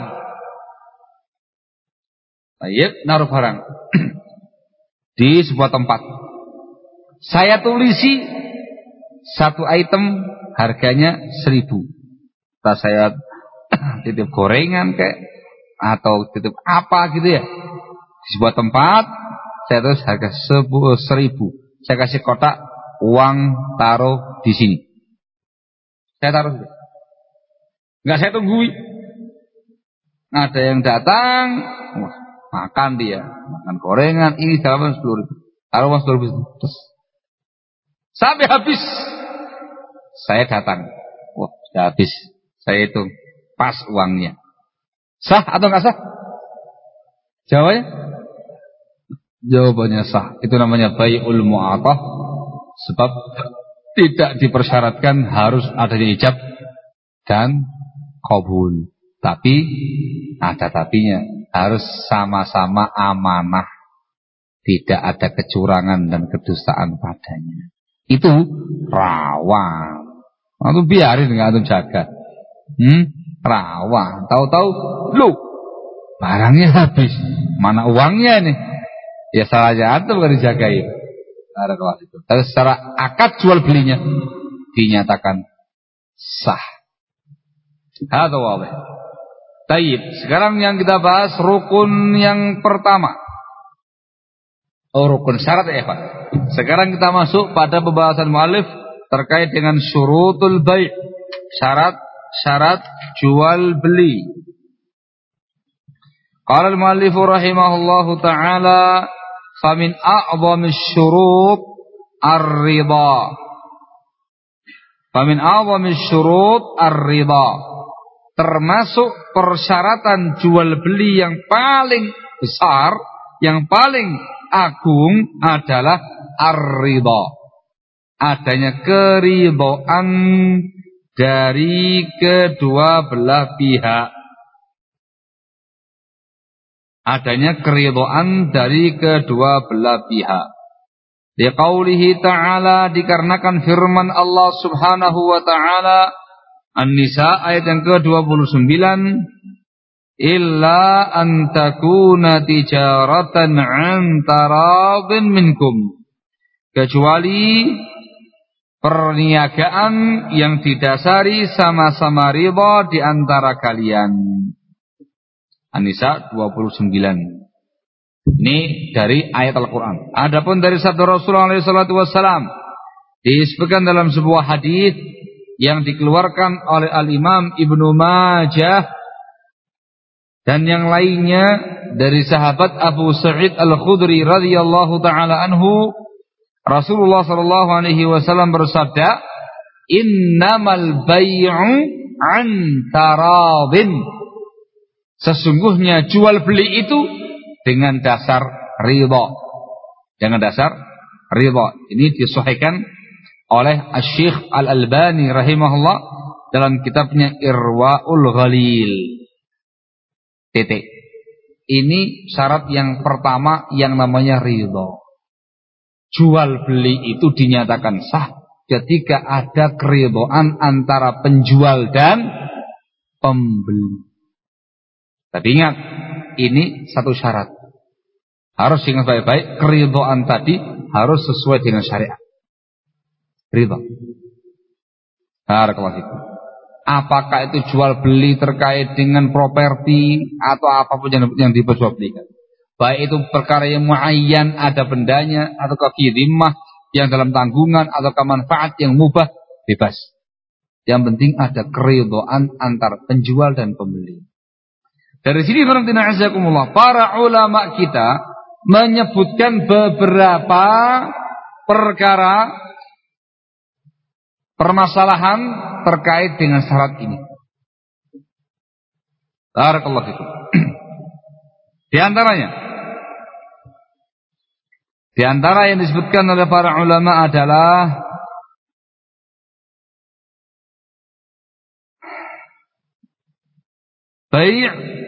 Baik, naruh barang di sebuah tempat. Saya tulisi satu item harganya seribu. Entah saya titip gorengan kayak atau titip apa gitu ya. Di sebuah tempat saya tulis harga seribu. Saya kasih kotak uang, taruh di sini. Saya taruh gitu. Enggak saya tungguin. Ada yang datang, wah, makan dia, makan gorengan, ini dalam sepuluh ribu. Taruh uang sepuluh ribu. Terus sampai habis. Saya datang. Wah, sudah habis. Saya hitung pas uangnya. Sah atau enggak sah? Jawabannya? Jawabannya sah. Itu namanya bai'ul mu'atah. Sebab tidak dipersyaratkan harus adanya ijab dan qabul. Tapi ada tapinya, harus sama-sama amanah. Tidak ada kecurangan dan kedustaan padanya. Itu rawan. Antum biarin enggak antum jaga. Hmm? Rawan. Tahu-tahu lu barangnya habis. Mana uangnya nih? Ya salahnya antum kan dijagain. Ada kelas itu. Tapi secara akad jual belinya dinyatakan sah. Hadza wadih. Taib. Sekarang yang kita bahas rukun yang pertama. Oh, rukun syarat ya Pak. Sekarang kita masuk pada pembahasan muallif terkait dengan syurutul bai'. Syarat-syarat jual beli. Qala al-muallif rahimahullahu taala, fa min a'dhamis syurut ar-ridha. Fa min a'dhamis syurut ar-ridha. Termasuk persyaratan jual beli yang paling besar, yang paling agung adalah ar-ridha. Adanya keridhaan dari kedua belah pihak. Adanya keridhaan dari kedua belah pihak. Liqaulihi ta'ala, dikarenakan firman Allah Subhanahu wa ta'ala An-Nisa ayat yang ke dua puluh sembilan, illa an takuna tijaratan an taradin minkum, kecuali perniagaan yang didasari sama-sama ridha di antara kalian. An-Nisa dua puluh sembilan. Ini dari ayat Al-Qur'an. Adapun dari sabda Rasulullah shallallahu alaihi wasallam disebutkan dalam sebuah hadis yang dikeluarkan oleh Al-Imam Ibnu Majah dan yang lainnya dari sahabat Abu Sa'id Al-Khudri radhiyallahu taala anhu, Rasulullah sallallahu alaihi wasallam bersabda, "Innamal bai'u an taradin." Sesungguhnya jual beli itu dengan dasar ridha. Dengan dasar ridha. Ini disahihkan oleh Asy-Syaikh Al-Albani rahimahullah dalam kitabnya Irwaul Ghalil. Titik. Ini syarat yang pertama yang namanya ridha. Jual beli itu dinyatakan sah ketika ada keridhaan antara penjual dan pembeli. Tapi ingat, ini satu syarat. Harus ingat baik-baik, keridhaan tadi harus sesuai dengan syariat. Ridha. Apakah itu jual beli terkait dengan properti atau apapun yang, yang diperjualbelikan, baik itu perkara yang muayyan ada bendanya, atau kaqidimah yang dalam tanggungan, atau manfaat yang mubah, bebas. Yang penting ada keridhaan antar penjual dan pembeli. Dari sini para ulama kita menyebutkan beberapa perkara permasalahan terkait dengan syarat ini. Barakallahu fikum. Di antaranya, di antara yang disebutkan oleh para ulama adalah bai'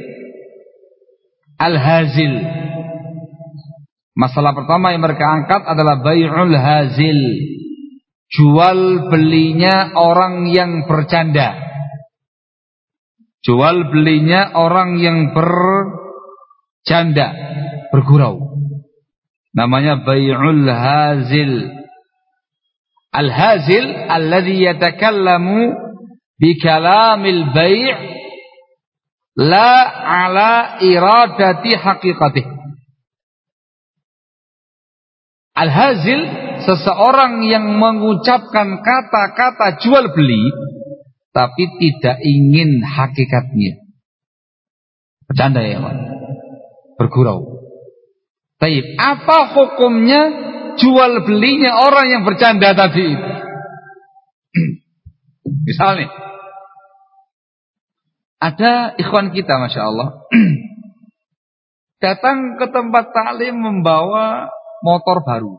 al-hazil. Masalah pertama yang mereka angkat adalah bai'ul hazil. Jual belinya orang yang bercanda. Jual belinya orang yang bercanda, bergurau. Namanya bai'ul hazil. Al-hazil alladhi yatakallamu bi kalamil bai' la ala iradati haqiqatih. Al-hazil, seseorang yang mengucapkan kata-kata jual beli tapi tidak ingin hakikatnya. Bercanda ya, Pak. Bergurau. Taib, apa hukumnya jual belinya orang yang bercanda tadi? Misalnya ada ikhwan kita, masya Allah, datang ke tempat taklim membawa motor baru.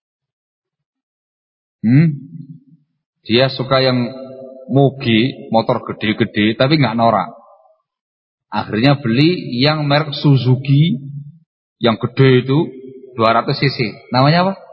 Hmm? Dia suka yang mugi, motor gede-gede, tapi nggak norak. Akhirnya beli yang merek Suzuki, yang gede itu dua ratus cc. Namanya apa?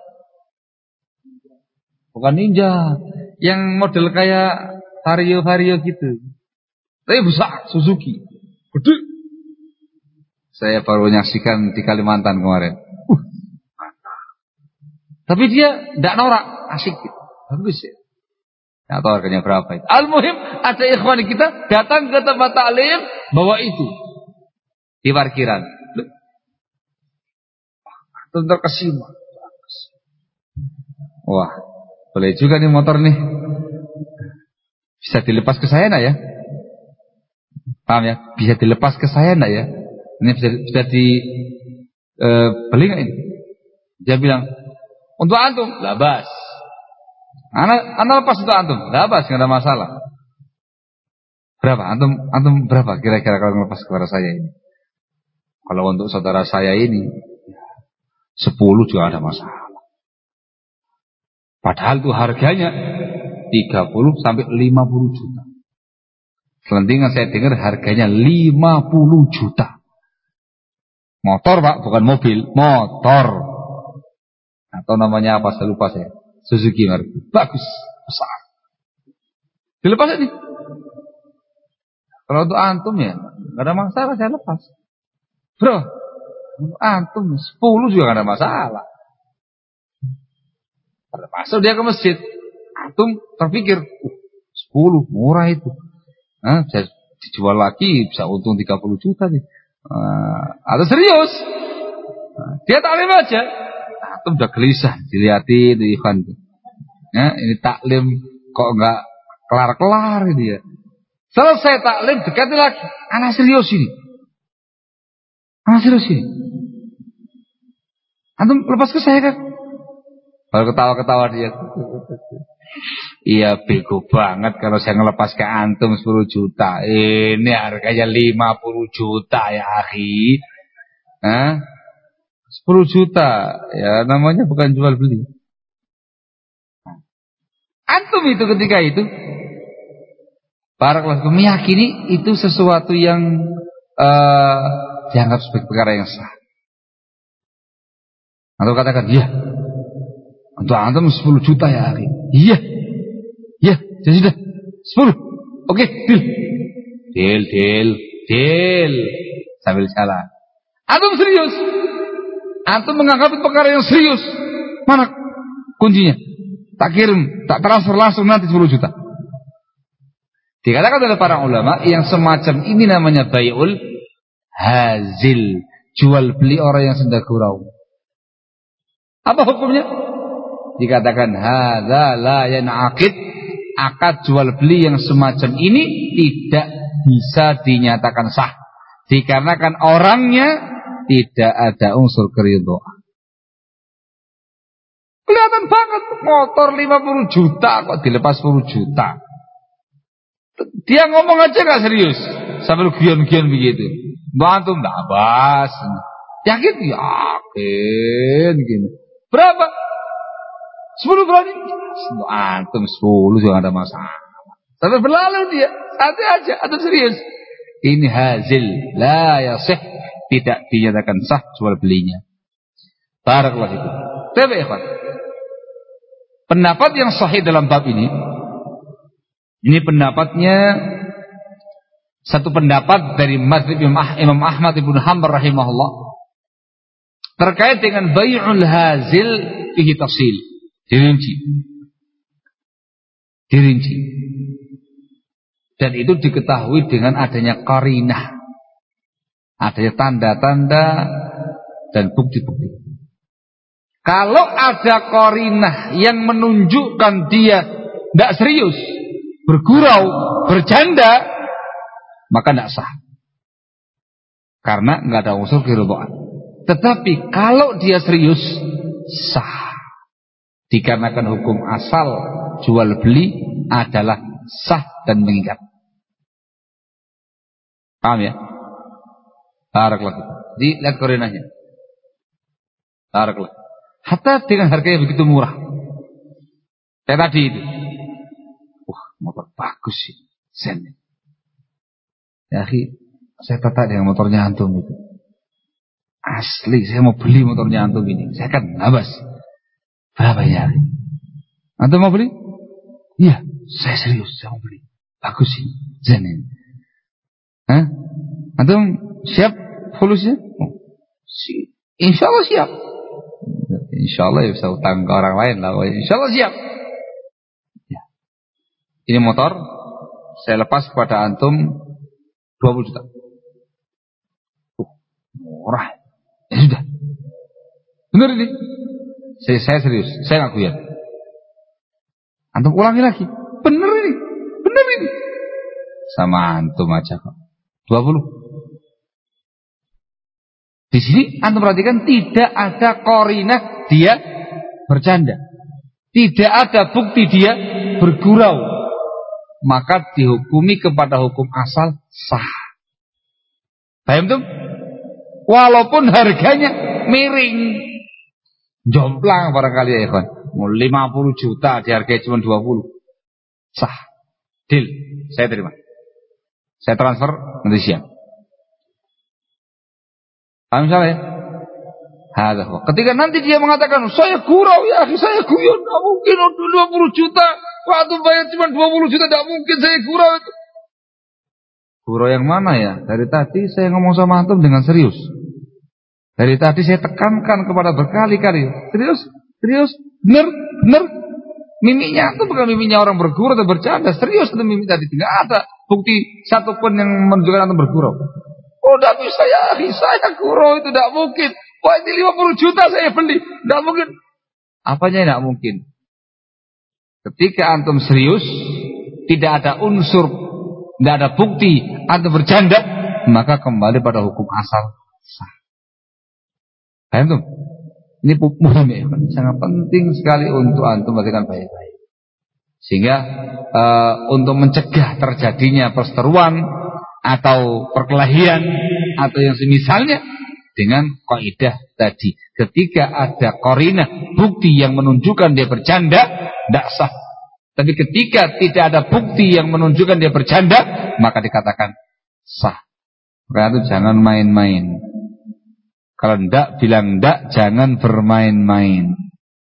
Bukan Ninja, yang model kayak Vario-Vario gitu. Tapi besar, Suzuki, gede. Saya baru menyaksikan di Kalimantan kemarin. Uh, Tapi dia tidak norak, asik gitu. Bagus ya. Nggak tahu harganya berapa itu. Al-muhim ada ikhwan kita datang ke tempat taklim bawa itu di parkiran. Tentu terkesima. Wah, boleh juga nih motor nih. Bisa dilepas ke saya enggak ya? Paham ya? Bisa dilepas ke saya enggak ya? Ini bisa bisa di e, beli enggak ini? Dia bilang, "Untuk antum." Labas. Anak anak lepas untuk antum. Labas, enggak ada masalah. Berapa? Antum antum berapa kira-kira kalau ngelepas kepada saya ini? Kalau untuk saudara saya ini sepuluh juga ada masalah. Padahal itu harganya tiga puluh sampai lima puluh juta. Selentingan saya dengar harganya lima puluh juta. Motor Pak, bukan mobil, motor. Atau namanya apa saya lupa saya. Suzuki merek. Bagus, besar. Dilepas ini. Kalau untuk antum ya, enggak ada masalah saya lepas. Bro, untuk antum sepuluh juga enggak ada masalah. Pada masuk dia ke masjid, antum terpikir, uh, sepuluh murah itu, nah, bisa dijual lagi, bisa untung tiga puluh juta nih. Uh, atau serius, nah, dia taklim aja, antum udah gelisah, dilihatin di Ivan, ya, ini taklim kok nggak kelar-kelar ini ya. Selesai taklim, dekati lagi, anak serius ini, anak serius ini, antum lepas ke saya kan? Kalau ketawa-ketawa dia, iya bego banget kalau saya ngelepas ke antum sepuluh juta. Ini harganya lima puluh juta ya akhi. Hah? sepuluh juta, ya namanya bukan jual beli. Antum itu ketika itu, barakallahu meyakini itu sesuatu yang uh, dianggap sebagai perkara yang sah. Atau katakan, iya. Untuk antum sepuluh juta ya akhi. Iya. Iya, jadi sudah sepuluh. Oke, deal. Deal, deal, deal. Sambil jalan. Antum serius. Antum menganggap itu perkara yang serius. Mana kuncinya? Tak kirim, tak transfer langsung nanti sepuluh juta. Dikatakan oleh para ulama yang semacam ini namanya bai'ul hazil. Jual beli orang yang sedang gurau. Apa hukumnya? Dikatakan hadza la yanaqid, akad jual beli yang semacam ini tidak bisa dinyatakan sah dikarenakan orangnya tidak ada unsur keridhaan. Kelihatan banget motor lima puluh juta kok dilepas sepuluh juta. Dia ngomong aja gak serius sambil gion-gion begitu. Bantu enggak bas. Yakin? Yakin gini. Berapa? Sepuluh berani? Antum sepuluh juga ada masalah. Tapi berlalu dia, santai aja, atau serius. Ini hazil, la yasih, tidak dinyatakan sah jual belinya. Barakallahu fikum. Tapi ikhwan, pendapat yang sahih dalam bab ini, ini pendapatnya satu pendapat dari mazhab Imam Ahmad ibn Hanbal rahimahullah terkait dengan bai'ul hazil fihi tafsil. Dirinci. Dirinci. Dan itu diketahui dengan adanya qarinah. Adanya tanda-tanda dan bukti-bukti. Kalau ada qarinah yang menunjukkan dia tidak serius, bergurau, bercanda, maka tidak sah. Karena tidak ada unsur keridhaan. Tetapi kalau dia serius, sah. Dikarenakan hukum asal jual beli adalah sah dan mengikat. Paham ya? Barakallahu. Jadi lihat koordinatnya. Barakallahu. Hatta dengan harganya begitu murah. Kayak tadi itu. Wah, motor bagus sih. Zen. Ya akhi, saya tertarik dengan motornya antum itu. Asli, saya mau beli motornya antum ini. Saya kan nabas. Berapa ya? Antum mau beli? Iya, saya serius, saya mau beli. Bagus sih, zen ini. Hah? Antum siap fulusnya? Oh, si, insya Allah siap. Insya Allah ya bisa utang ke orang lain lah. Insya Allah siap. Ya. ini motor, saya lepas kepada antum dua puluh juta. Uh, murah. Ya sudah. Benar ini. Saya, saya serius, saya ngaku ya. Antum ulangi lagi. Benar ini. Benar ini. Sama antum aja kok. dua puluh. Di sini antum perhatikan tidak ada qarinah dia bercanda. Tidak ada bukti dia bergurau. Maka dihukumi kepada hukum asal sah. Paham tuh? Walaupun harganya miring, jomplang barangkali ya ikhwan. Mau lima puluh juta dihargai cuma dua puluh. Sah. Deal. Saya terima. Saya transfer nanti siang. Paham saya? Hadah. Ketika nanti dia mengatakan, saya gurau ya, saya guyon, tidak mungkin dua puluh juta. Waktu bayar cuma dua puluh juta, tidak mungkin saya gurau itu. Gurau yang mana ya? Dari tadi saya ngomong sama antum dengan serius. Dari tadi saya tekankan kepada berkali-kali. Serius, serius, benar, benar. Mimiknya itu bukan mimiknya orang bergurau atau bercanda. Serius itu mimik tadi. Tidak ada bukti satupun yang menunjukkan antum bergurau. Oh, tidak bisa ya, saya gurau itu tidak mungkin. Wah, ini lima puluh juta saya beli. Tidak mungkin. Apanya tidak mungkin? Ketika antum serius, tidak ada unsur, tidak ada bukti antum bercanda, maka kembali pada hukum asal sah. Paham tuh? Ini muhim ya, sangat penting sekali untuk antum perhatikan baik-baik. Sehingga uh, untuk mencegah terjadinya perseteruan atau perkelahian atau yang semisalnya dengan kaidah tadi. Ketika ada qarinah, bukti yang menunjukkan dia bercanda, tidak sah. Tapi ketika tidak ada bukti yang menunjukkan dia bercanda, maka dikatakan sah. Maka itu jangan main-main. Kalau tidak bilang tidak, jangan bermain-main.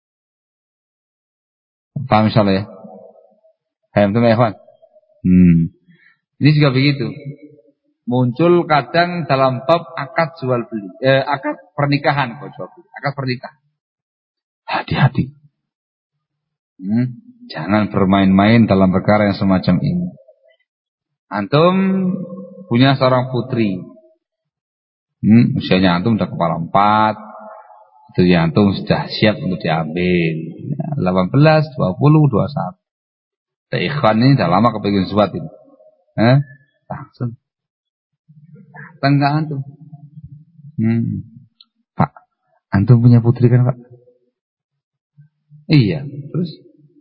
Paham insyaallah ya? Paham tuh ya kawan? Hmm. Ini juga begitu. Muncul kadang dalam bab akad jual beli, eh, akad pernikahan kok jual beli, akad pernikahan. Hati-hati. Hmm. Jangan bermain-main dalam perkara yang semacam ini. Antum punya seorang putri. Hmm, usianya antum sudah kepala empat. Itu ya antum sudah siap untuk diambil. Ya, delapan belas, dua puluh, dua puluh satu. Dan ikhwan ini sudah lama kepingin sesuatu ini. Eh? Langsung. Tengah antum. Hmm. Pak, antum punya putri kan, Pak? Iya, terus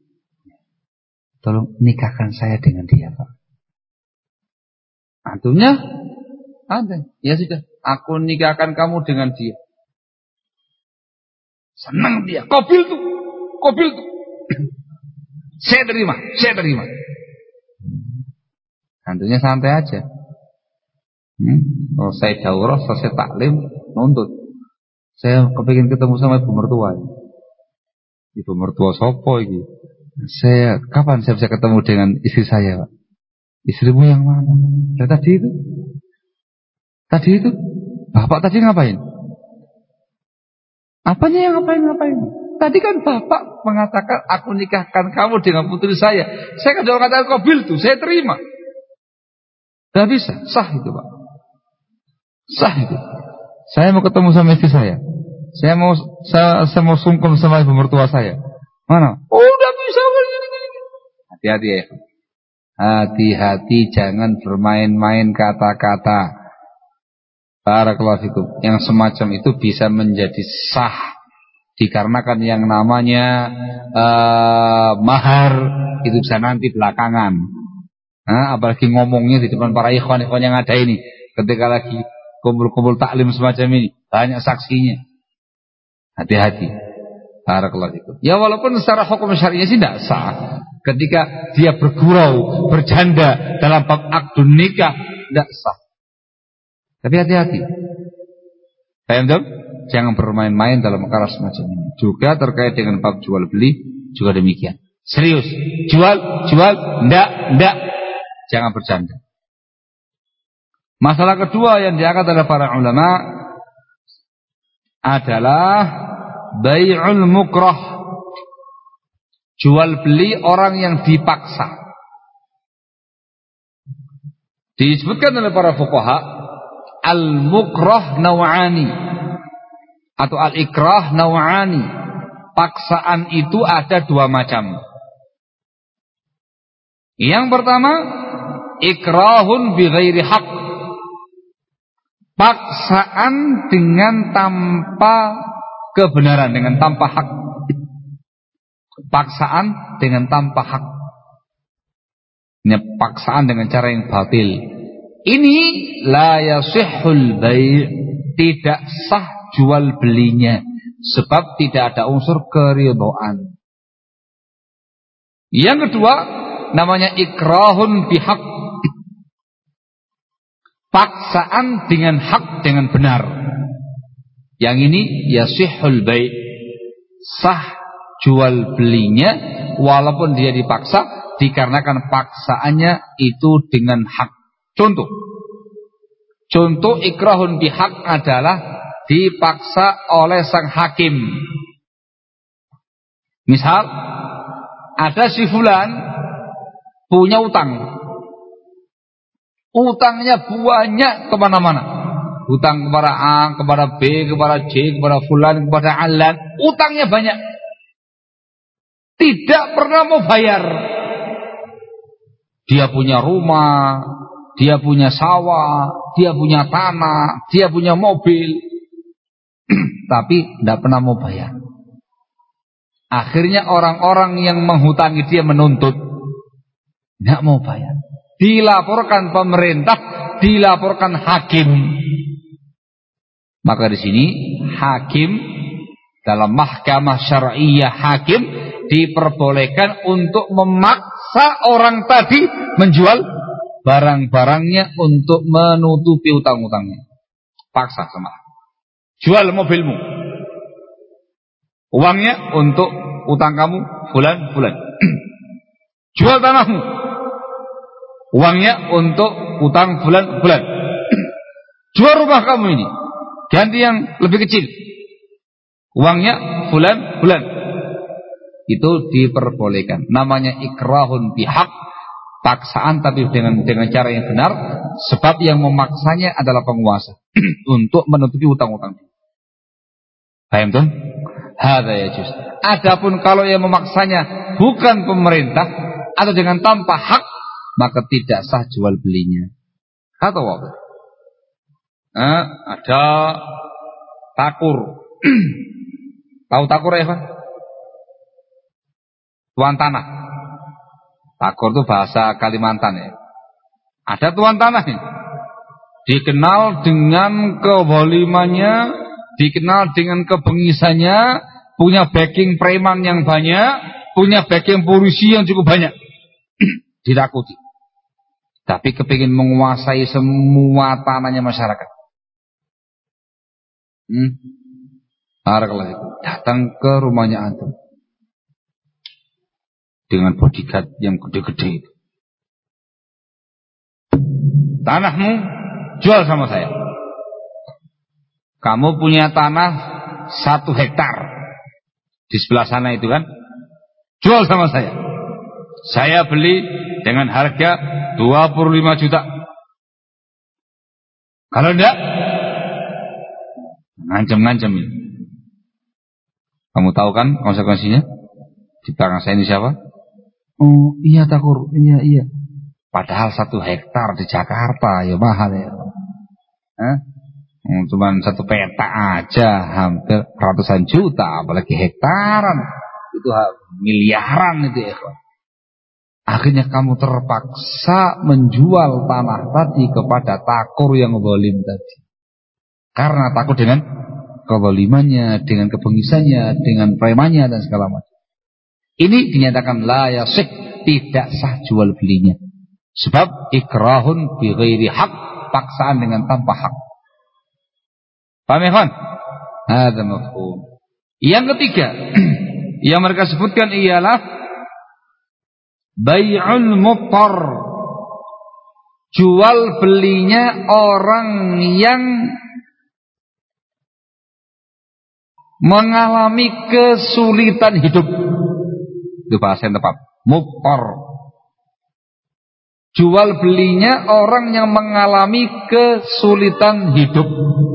tolong nikahkan saya dengan dia, Pak. Antumnya ada. Ya sudah, aku nikahkan kamu dengan dia. Senang dia. Kobil tuh. Kobil tuh. Saya terima, saya terima. Antumnya santai aja. Hmm. Kalau saya daurah, selesai taklim, nuntut. Saya kepingin ketemu sama ibu mertua. Ibu mertua sopo ini. Saya kapan saya bisa ketemu dengan istri saya, Pak? Istrimu yang mana? Ya, tadi itu. Tadi itu. Bapak tadi ngapain? Apanya yang ngapain-ngapain? Tadi kan bapak mengatakan aku nikahkan kamu dengan putri saya. Saya kan sudah katakan qabil tuh, saya terima. Gak bisa, sah itu, Pak. Sah itu. Saya mau ketemu sama istri saya. Saya mau saya, saya mau sungkem sama ibu mertua saya. Mana? Oh, udah bisa. Hati-hati ya. Hati-hati, jangan bermain-main kata-kata. Barakallahu fikum. Yang semacam itu bisa menjadi sah dikarenakan yang namanya uh, mahar itu bisa nanti belakangan. Nah, apalagi ngomongnya di depan para ikhwan-ikhwan yang ada ini. Ketika lagi kumpul-kumpul taklim semacam ini, banyak saksinya. Hati-hati. Barakallahu fikum. Ya walaupun secara hukum syariah sih tidak sah. Ketika dia bergurau, bercanda dalam bab akdun nikah, tidak sah. Tapi hati-hati. Paham tak? Jangan bermain-main dalam perkara semacam ini. Juga terkait dengan bab jual beli juga demikian. Serius, jual, jual, ndak, ndak. Jangan bercanda. Masalah kedua yang diangkat oleh para ulama adalah bai'ul mukrah. Jual beli orang yang dipaksa. Disebutkan oleh para fuqaha, al-mukrah naw'ani atau al-ikrah naw'ani. Paksaan itu ada dua macam. Yang pertama, ikrahun bi ghairi haq. Paksaan dengan tanpa kebenaran, dengan tanpa hak. Paksaan dengan tanpa hak. Ini paksaan dengan cara yang batil. Ini la yasihhul bai', tidak sah jual belinya, sebab tidak ada unsur keridhaan. Yang kedua namanya ikrahun bihaq. Paksaan dengan hak, dengan benar. Yang ini yasihhul bai', sah jual belinya walaupun dia dipaksa, dikarenakan paksaannya itu dengan hak. Contoh Contoh ikrahun bihaq adalah dipaksa oleh sang hakim. Misal ada si fulan punya utang, utangnya banyak kemana-mana, utang kepada A, kepada B, kepada C, kepada fulan, kepada alan, utangnya banyak, tidak pernah mau bayar. Dia punya rumah, dia punya sawah, dia punya tanah, dia punya mobil, tapi tidak pernah mau bayar. Akhirnya orang-orang yang menghutangi dia menuntut, tidak mau bayar. Dilaporkan pemerintah, dilaporkan hakim. Maka di sini hakim dalam mahkamah syar'iyyah, hakim diperbolehkan untuk memaksa orang tadi menjual barang-barangnya untuk menutupi utang-utangnya. Paksa sama. Jual mobilmu, uangnya untuk utang kamu bulan-bulan. Jual tanahmu, uangnya untuk utang bulan-bulan. Jual rumah kamu ini, ganti yang lebih kecil, uangnya bulan-bulan. Itu diperbolehkan. Namanya ikrahun bihaq, paksaan tapi dengan dengan cara yang benar, sebab yang memaksanya adalah penguasa untuk menutupi utang-utang. Paham tuh? Hadza yajuz. Adapun kalau yang memaksanya bukan pemerintah atau dengan tanpa hak, maka tidak sah jual belinya. Kata wadah. Nah, ada takur. Tahu takur ya, Pak? Tuan tanah. Takur itu bahasa Kalimantan ya. Ada tuan tanah ini, dikenal dengan kezalimannya, dikenal dengan kebengisannya, punya backing preman yang banyak, punya backing polisi yang cukup banyak. Ditakuti. Tapi kepingin menguasai semua tanahnya masyarakat. Hmm. Barakallahu. Datang ke rumahnya antum dengan bodyguard yang gede-gede itu. Tanahmu jual sama saya. Kamu punya tanah satu hektar di sebelah sana itu kan, jual sama saya. Saya beli dengan harga dua puluh lima juta. Kalau enggak, ngancam-ngancam ini. Kamu tahu kan konsekuensinya? Di belakang saya ini siapa? Oh iya takur, iya iya. Padahal satu hektar di Jakarta ya mahal ya. Hah? Cuman satu peta aja hampir ratusan juta, apalagi hektaran itu miliaran itu ya. Akhirnya kamu terpaksa menjual tanah tadi kepada takur yang zalim tadi, karena takut dengan kezalimannya, dengan kebengisannya, dengan premannya dan segala macam. Ini dinyatakan la yasih, tidak sah jual belinya, sebab ikrahun bi ghairi haq, paksaan dengan tanpa hak. Paham ya kawan? Hadza mafhum. Yang ketiga yang mereka sebutkan ialah bai'ul muttar, jual belinya orang yang mengalami kesulitan hidup. Itu bahasa yang tepat, muttar. Jual belinya orang yang mengalami kesulitan hidup,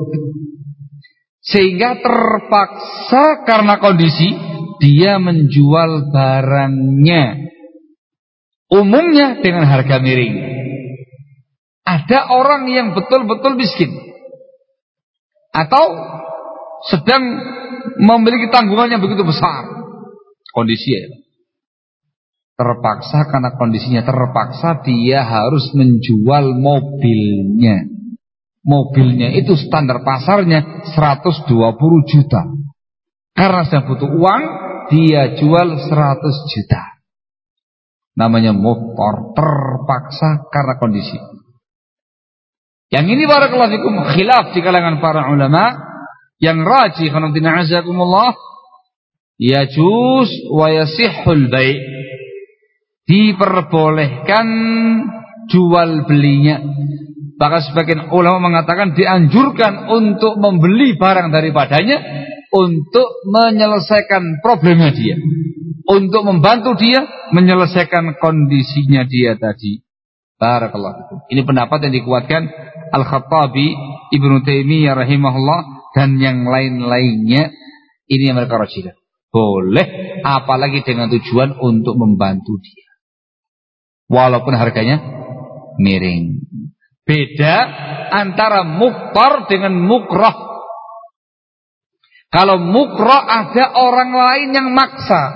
sehingga terpaksa karena kondisi dia menjual barangnya, umumnya dengan harga miring. Ada orang yang betul-betul miskin atau sedang memiliki tanggungan yang begitu besar, kondisi ya. Terpaksa karena kondisinya terpaksa dia harus menjual mobilnya. Mobilnya itu standar pasarnya seratus dua puluh juta. Karena sedang butuh uang, dia jual seratus juta. Namanya motor, terpaksa karena kondisi. Yang ini barakallahu fikum khilaf di kalangan para ulama. Yang rajih khanatina azakumullah, yajuz wa yasihhul bai', diperbolehkan jual belinya. Bahkan sebagian ulama mengatakan dianjurkan untuk membeli barang daripadanya untuk menyelesaikan problemnya dia, untuk membantu dia menyelesaikan kondisinya dia tadi. Barakallahu fikum. Ini pendapat yang dikuatkan Al-Khattabi, Ibnu Taimiyah rahimahullah, dan yang lain-lainnya. Ini yang mereka rajihkan. Boleh, apalagi dengan tujuan untuk membantu dia, walaupun harganya miring. Beda antara muktar dengan mukrah. Kalau mukrah ada orang lain yang maksa,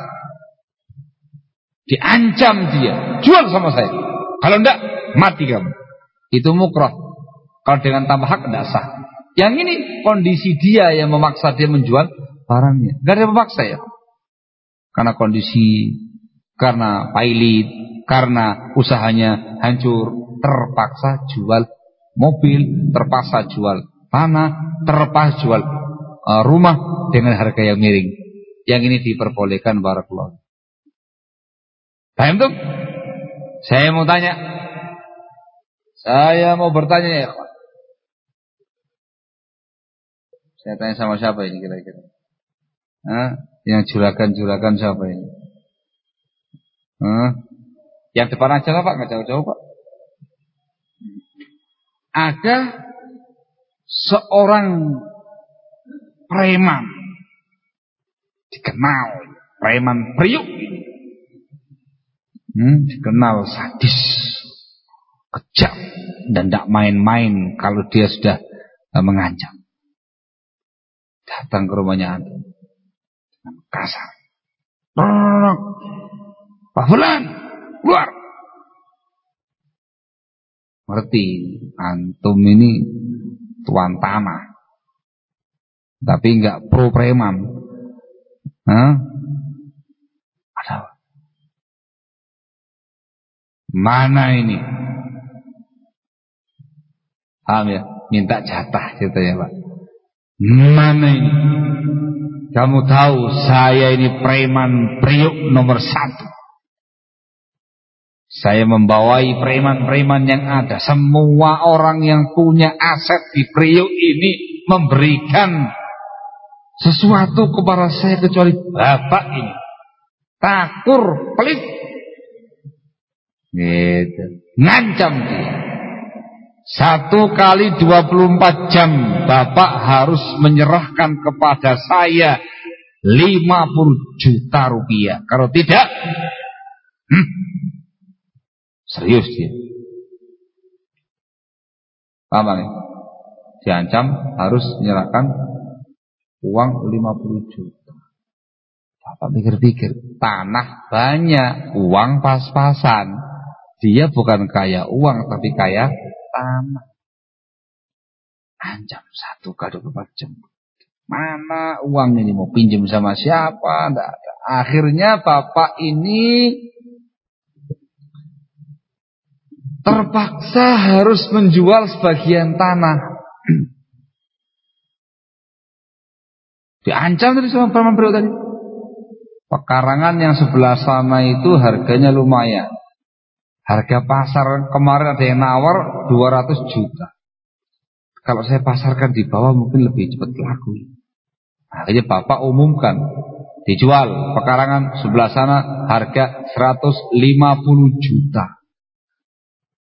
diancam dia, jual sama saya, kalau enggak mati kamu. Itu mukrah. Kalau dengan tanpa hak enggak sah. Yang ini kondisi dia yang memaksa dia menjual barangnya. Enggak ada yang memaksa ya. Karena kondisi, karena pailit, karena usahanya hancur, terpaksa jual mobil, terpaksa jual tanah, terpaksa jual uh, rumah dengan harga yang miring. Yang ini diperbolehkan barakallahu. Paham tuh? Saya mau tanya. Saya mau bertanya ya, ikhwan. Saya tanya sama siapa ini kira-kira? Hah? Yang juragan-juragan siapa ini? Hah? Yang depan aja lah Pak, nggak jauh-jauh Pak. Ada seorang preman, dikenal preman priuk, hmm, dikenal sadis, kejam, dan tidak main-main kalau dia sudah uh, mengancam. Datang ke rumahnya antum dengan kasar, Pak Fulan, keluar. Ngerti antum ini tuan tanah, tapi enggak pro preman. Hah? Ada mana ini? Paham ya? Minta jatah ceritanya Pak. Mana ini? Kamu tahu saya ini preman priuk nomor satu. Saya membawai preman-preman yang ada. Semua orang yang punya aset di Priuk ini memberikan sesuatu kepada saya kecuali bapak ini. Takur, pelit. Gitu. Ngancam dia. Satu kali dua puluh empat jam bapak harus menyerahkan kepada saya lima puluh juta rupiah. Kalau tidak, hmm, serius dia. Paham nih? Diancam harus menyerahkan uang lima puluh juta. Bapak pikir-pikir, tanah banyak, uang pas-pasan. Dia bukan kaya uang, tapi kaya tanah. Ancam satu kali dua puluh empat jam. Mana uang ini, mau pinjam sama siapa? Nggak ada. Akhirnya bapak ini terpaksa harus menjual sebagian tanah. Diancam tadi sama preman priuk tadi. Pekarangan yang sebelah sana itu harganya lumayan. Harga pasar kemarin ada yang nawar dua ratus juta. Kalau saya pasarkan di bawah mungkin lebih cepat laku. Akhirnya bapak umumkan dijual pekarangan sebelah sana harga seratus lima puluh juta.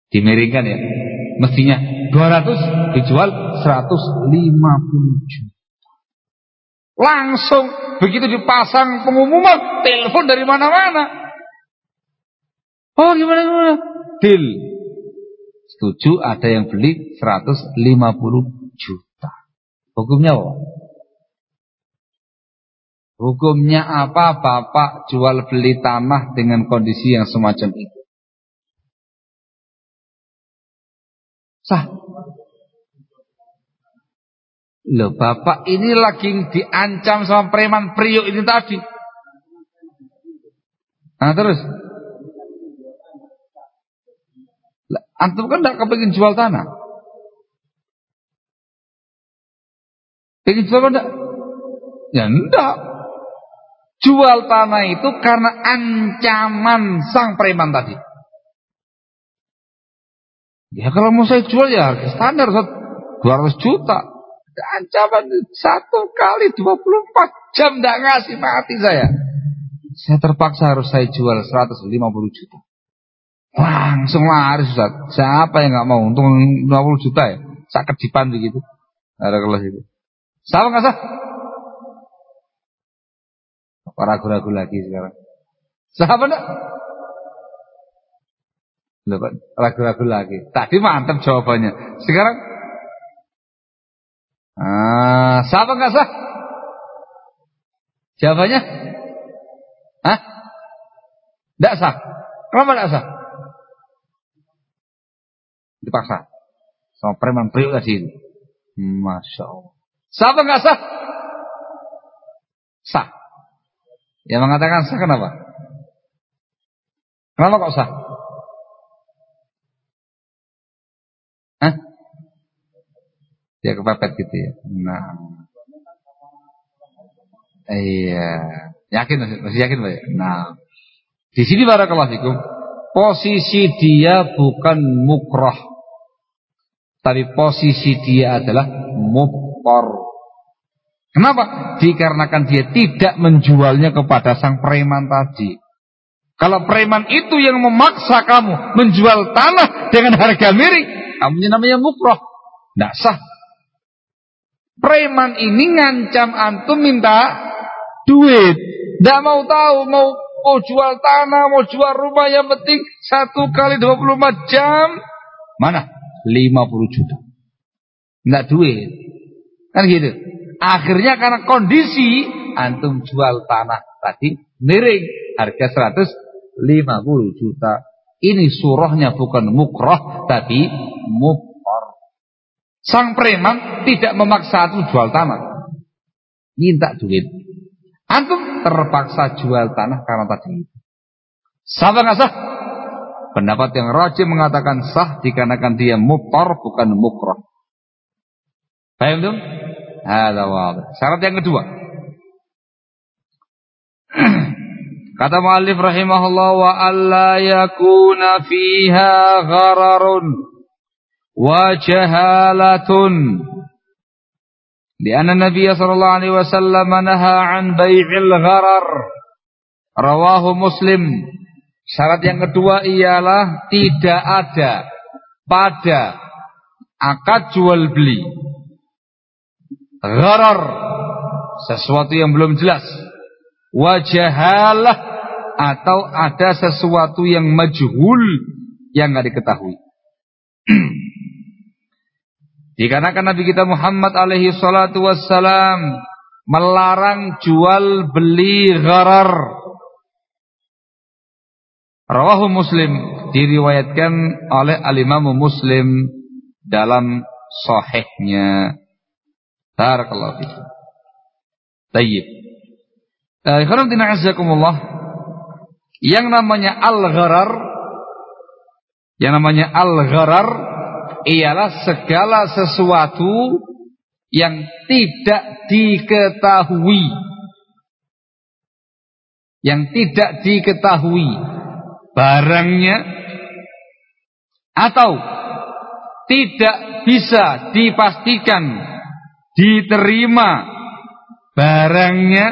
Dimiringkan ya. Mestinya dua ratus dijual seratus lima puluh juta. Langsung begitu dipasang pengumuman, telepon dari mana-mana. Oh gimana gimana? Deal. Setuju, ada yang beli seratus lima puluh juta. Hukumnya apa? Hukumnya apa Bapak jual beli tanah dengan kondisi yang semacam itu? Sah. Loh Bapak ini lagi diancam sama preman priuk ini tadi. Nah terus antum kan tidak kepingin jual tanah. Pengen jual enggak? Ya enggak. Jual tanah itu karena ancaman sang preman tadi. Ya kalau mau saya jual ya harga standar dua ratus juta. Ancaman satu kali dua puluh empat jam tidak ngasih mati saya. Saya terpaksa harus saya jual seratus lima puluh juta. Langsung laris Ustaz. Siapa yang nggak mau? Untung lima puluh juta ya. Saya kedipan begitu. Ada kelas itu. Sama nggak sah? Ragu-ragu lagi sekarang. Sah apa enggak? Loh, ragu-ragu lagi. Tadi mantap jawabannya. Sekarang ah, sah apa nggak sah? Jawabannya? Hah? Nggak sah. Kenapa nggak sah? Dipaksa sama preman priuk tadi itu. Masya Allah. Sah apa nggak sah? Sah. Yang mengatakan sah kenapa? Kenapa kok sah? Hah? Dia kepepet gitu ya. Nah, iya. Yakin masih, masih yakin Pak ya? Nah, di sini barakallahu fikum, posisi dia bukan mukrah, tapi posisi dia adalah mubtar. Kenapa? Dikarenakan dia tidak menjualnya kepada sang preman tadi. Kalau preman itu yang memaksa kamu menjual tanah dengan harga miring, kamu namanya mukrah, tidak sah. Preman ini ngancam antum minta duit, tidak mau tahu, mau mau jual tanah, mau jual rumah, yang penting satu kali dua puluh empat jam, mana? lima puluh juta. Tidak duit, kan gitu. Akhirnya karena kondisi antum jual tanah tadi miring, harga seratus lima puluh juta. Ini surahnya bukan mukrah tapi mubtar. Sang preman tidak memaksa antum jual tanah, minta duit. Antum terpaksa jual tanah karena tadi. Sah nggak sah? Pendapat yang rajih mengatakan sah dikarenakan dia mubtar bukan mukrah. Paham tuh? Ada wadah. Syarat yang kedua. Kata muallif rahimahullah, wa alla yakuna fiha ghararun wa jahalatun. Di anna Nabi sallallahu alaihi wasallam naha an bai'il gharar. Rawahu Muslim. Syarat yang kedua ialah tidak ada pada akad jual beli gharar, sesuatu yang belum jelas, wajahalah, atau ada sesuatu yang majhul, yang tidak diketahui. Dikarenakan Nabi kita Muhammad alaihi salatu wassalam melarang jual beli gharar. Rawahu Muslim, diriwayatkan oleh al-Imam Muslim dalam sahihnya. Barakallahu fikum. Tayyib. Eh, Khairuddin azzakumullah. Yang namanya al-gharar, yang namanya al-gharar ialah segala sesuatu yang tidak diketahui. Yang tidak diketahui barangnya, atau tidak bisa dipastikan diterima barangnya,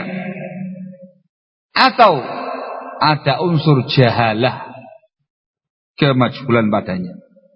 atau ada unsur jahalah, kemajhulan padanya.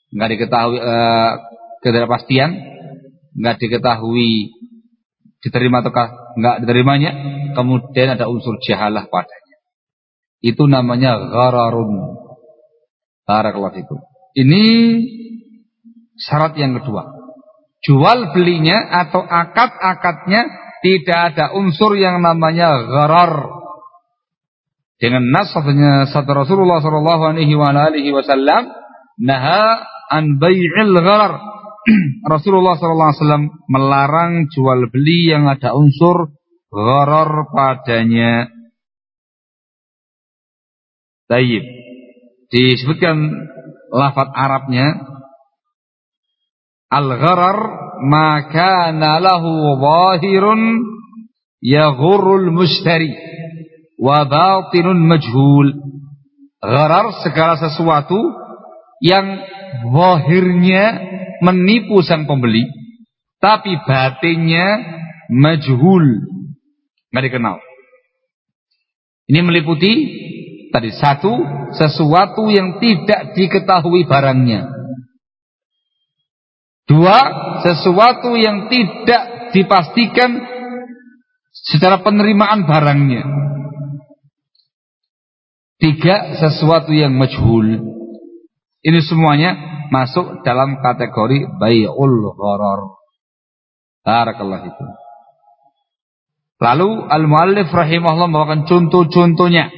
nggak diketahui uh, ketidakpastian, nggak diketahui diterima ataukah nggak diterimanya, kemudian ada unsur jahalah padanya. Itu namanya ghararun. Barakallahu fikum. Ini syarat yang kedua. Jual belinya atau akad-akadnya tidak ada unsur yang namanya gharar. Dengan nas sabda Rasulullah sallallahu alaihi wasallam, naha an bai'il gharar. Rasulullah sallallahu alaihi wasallam melarang jual beli yang ada unsur gharar padanya. Tayyib. Disebutkan lafaz Arabnya, al-gharar ma kana lahu zahirun yaghurrul mushtari wa batinun majhul. Gharar segala sesuatu yang zahirnya menipu sang pembeli tapi batinnya majhul, enggak dikenal. Ini meliputi tadi satu, sesuatu yang tidak diketahui barangnya. Dua, sesuatu yang tidak dipastikan secara penerimaan barangnya. Tiga, sesuatu yang majhul. Ini semuanya masuk dalam kategori bai'ul gharar. Barakallahu fikum. Lalu al-muallif rahimahullah membawakan contoh-contohnya.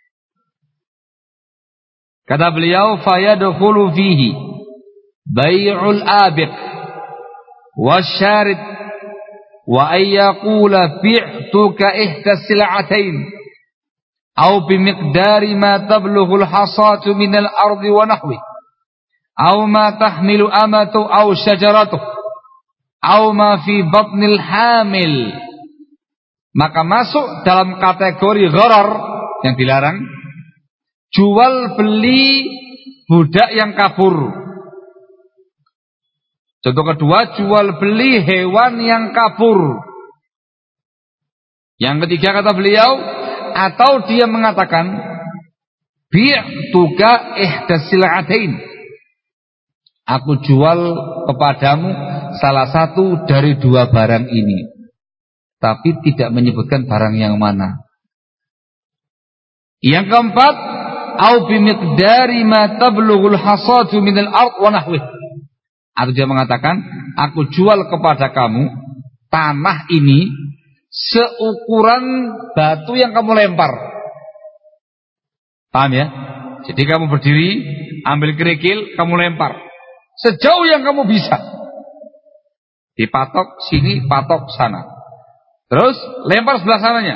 Kata beliau, fayadkhulu fihi bai'ul abiq wasyarid wa ayyaqula bi'tuka ihda sil'atain aw bimiqdari ma tablughul hasatu minal ardi wa nahwi aw ma tahmilu amatu aw syajaratu aw ma fi batnil hamil. Maka masuk dalam kategori gharar yang dilarang jual beli budak yang kabur. Contoh kedua, jual beli hewan yang kabur. Yang ketiga kata beliau, atau dia mengatakan bi'tuka ihdasil'atain, aku jual kepadamu salah satu dari dua barang ini, tapi tidak menyebutkan barang yang mana. Yang keempat, au bimiqdari ma tablughul hasadu minal ard wa nahwih, atau dia mengatakan aku jual kepada kamu tanah ini seukuran batu yang kamu lempar. Paham ya? Jadi kamu berdiri, ambil kerikil, kamu lempar sejauh yang kamu bisa. Dipatok sini, patok sana. Terus lempar sebelah sananya.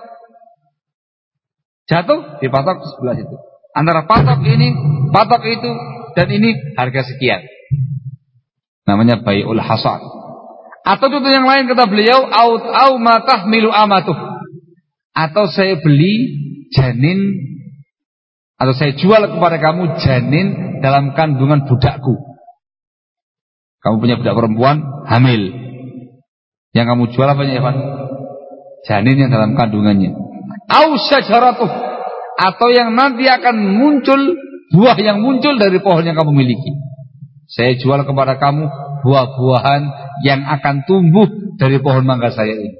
Jatuh, dipatok sebelah situ. Antara patok ini, patok itu, dan ini harga sekian. Namanya bai'ul hasad. Atau contoh yang lain kata beliau, au au ma tahmilu amatuh, atau saya beli janin, atau saya jual kepada kamu janin dalam kandungan budakku. Kamu punya budak perempuan hamil, yang kamu jual apa ya Pak? Janin yang dalam kandungannya. Au syajaratuh, atau yang nanti akan muncul buah yang muncul dari pohon yang kamu miliki. Saya jual kepada kamu buah-buahan yang akan tumbuh dari pohon mangga saya ini.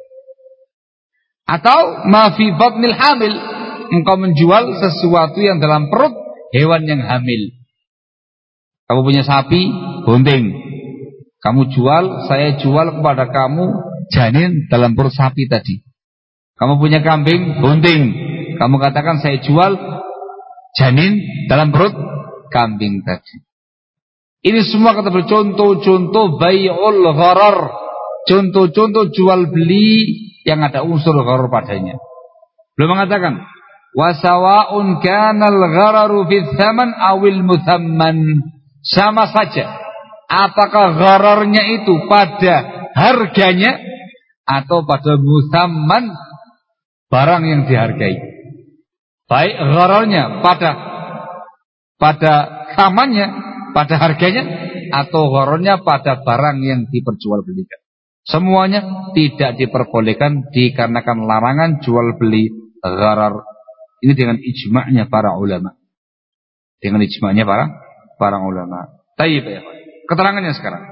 Atau ma fi batnil hamil, engkau menjual sesuatu yang dalam perut hewan yang hamil. Kamu punya sapi bunting, kamu jual, saya jual kepada kamu janin dalam perut sapi tadi. Kamu punya kambing bunting, kamu katakan saya jual janin dalam perut kambing tadi. Ini semua kata contoh-contoh bai'ul gharar, contoh-contoh jual beli yang ada unsur gharar padanya. Belum mengatakan wasawa'un kanal ghararu fi tsaman awil muthamman, sama saja apakah ghararnya itu pada harganya atau pada muthamman, barang yang dihargai. Baik ghararnya pada pada thamannya, pada harganya, atau ghararnya pada barang yang diperjualbelikan. Semuanya tidak diperbolehkan dikarenakan larangan jual beli gharar. Ini dengan ijma'nya para ulama. Dengan ijma'nya para para ulama. Tayyib ya Pak. Keterangannya sekarang.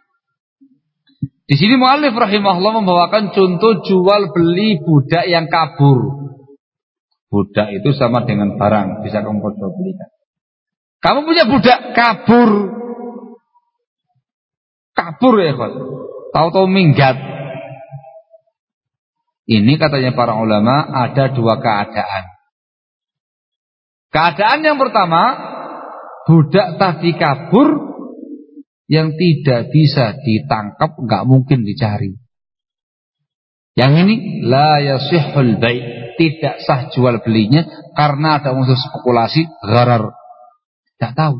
Di sini muallif rahimahullah membawakan contoh jual beli budak yang kabur. Budak itu sama dengan barang, bisa kamu jual belikan. Kamu punya budak kabur. Kabur ya Pak. Tahu-tahu minggat. Ini katanya para ulama ada dua keadaan. Keadaan yang pertama, budak tadi kabur, yang tidak bisa ditangkap, nggak mungkin dicari. Yang ini la yasihul bai', tidak sah jual belinya karena ada unsur spekulasi, gharar. Tidak tahu.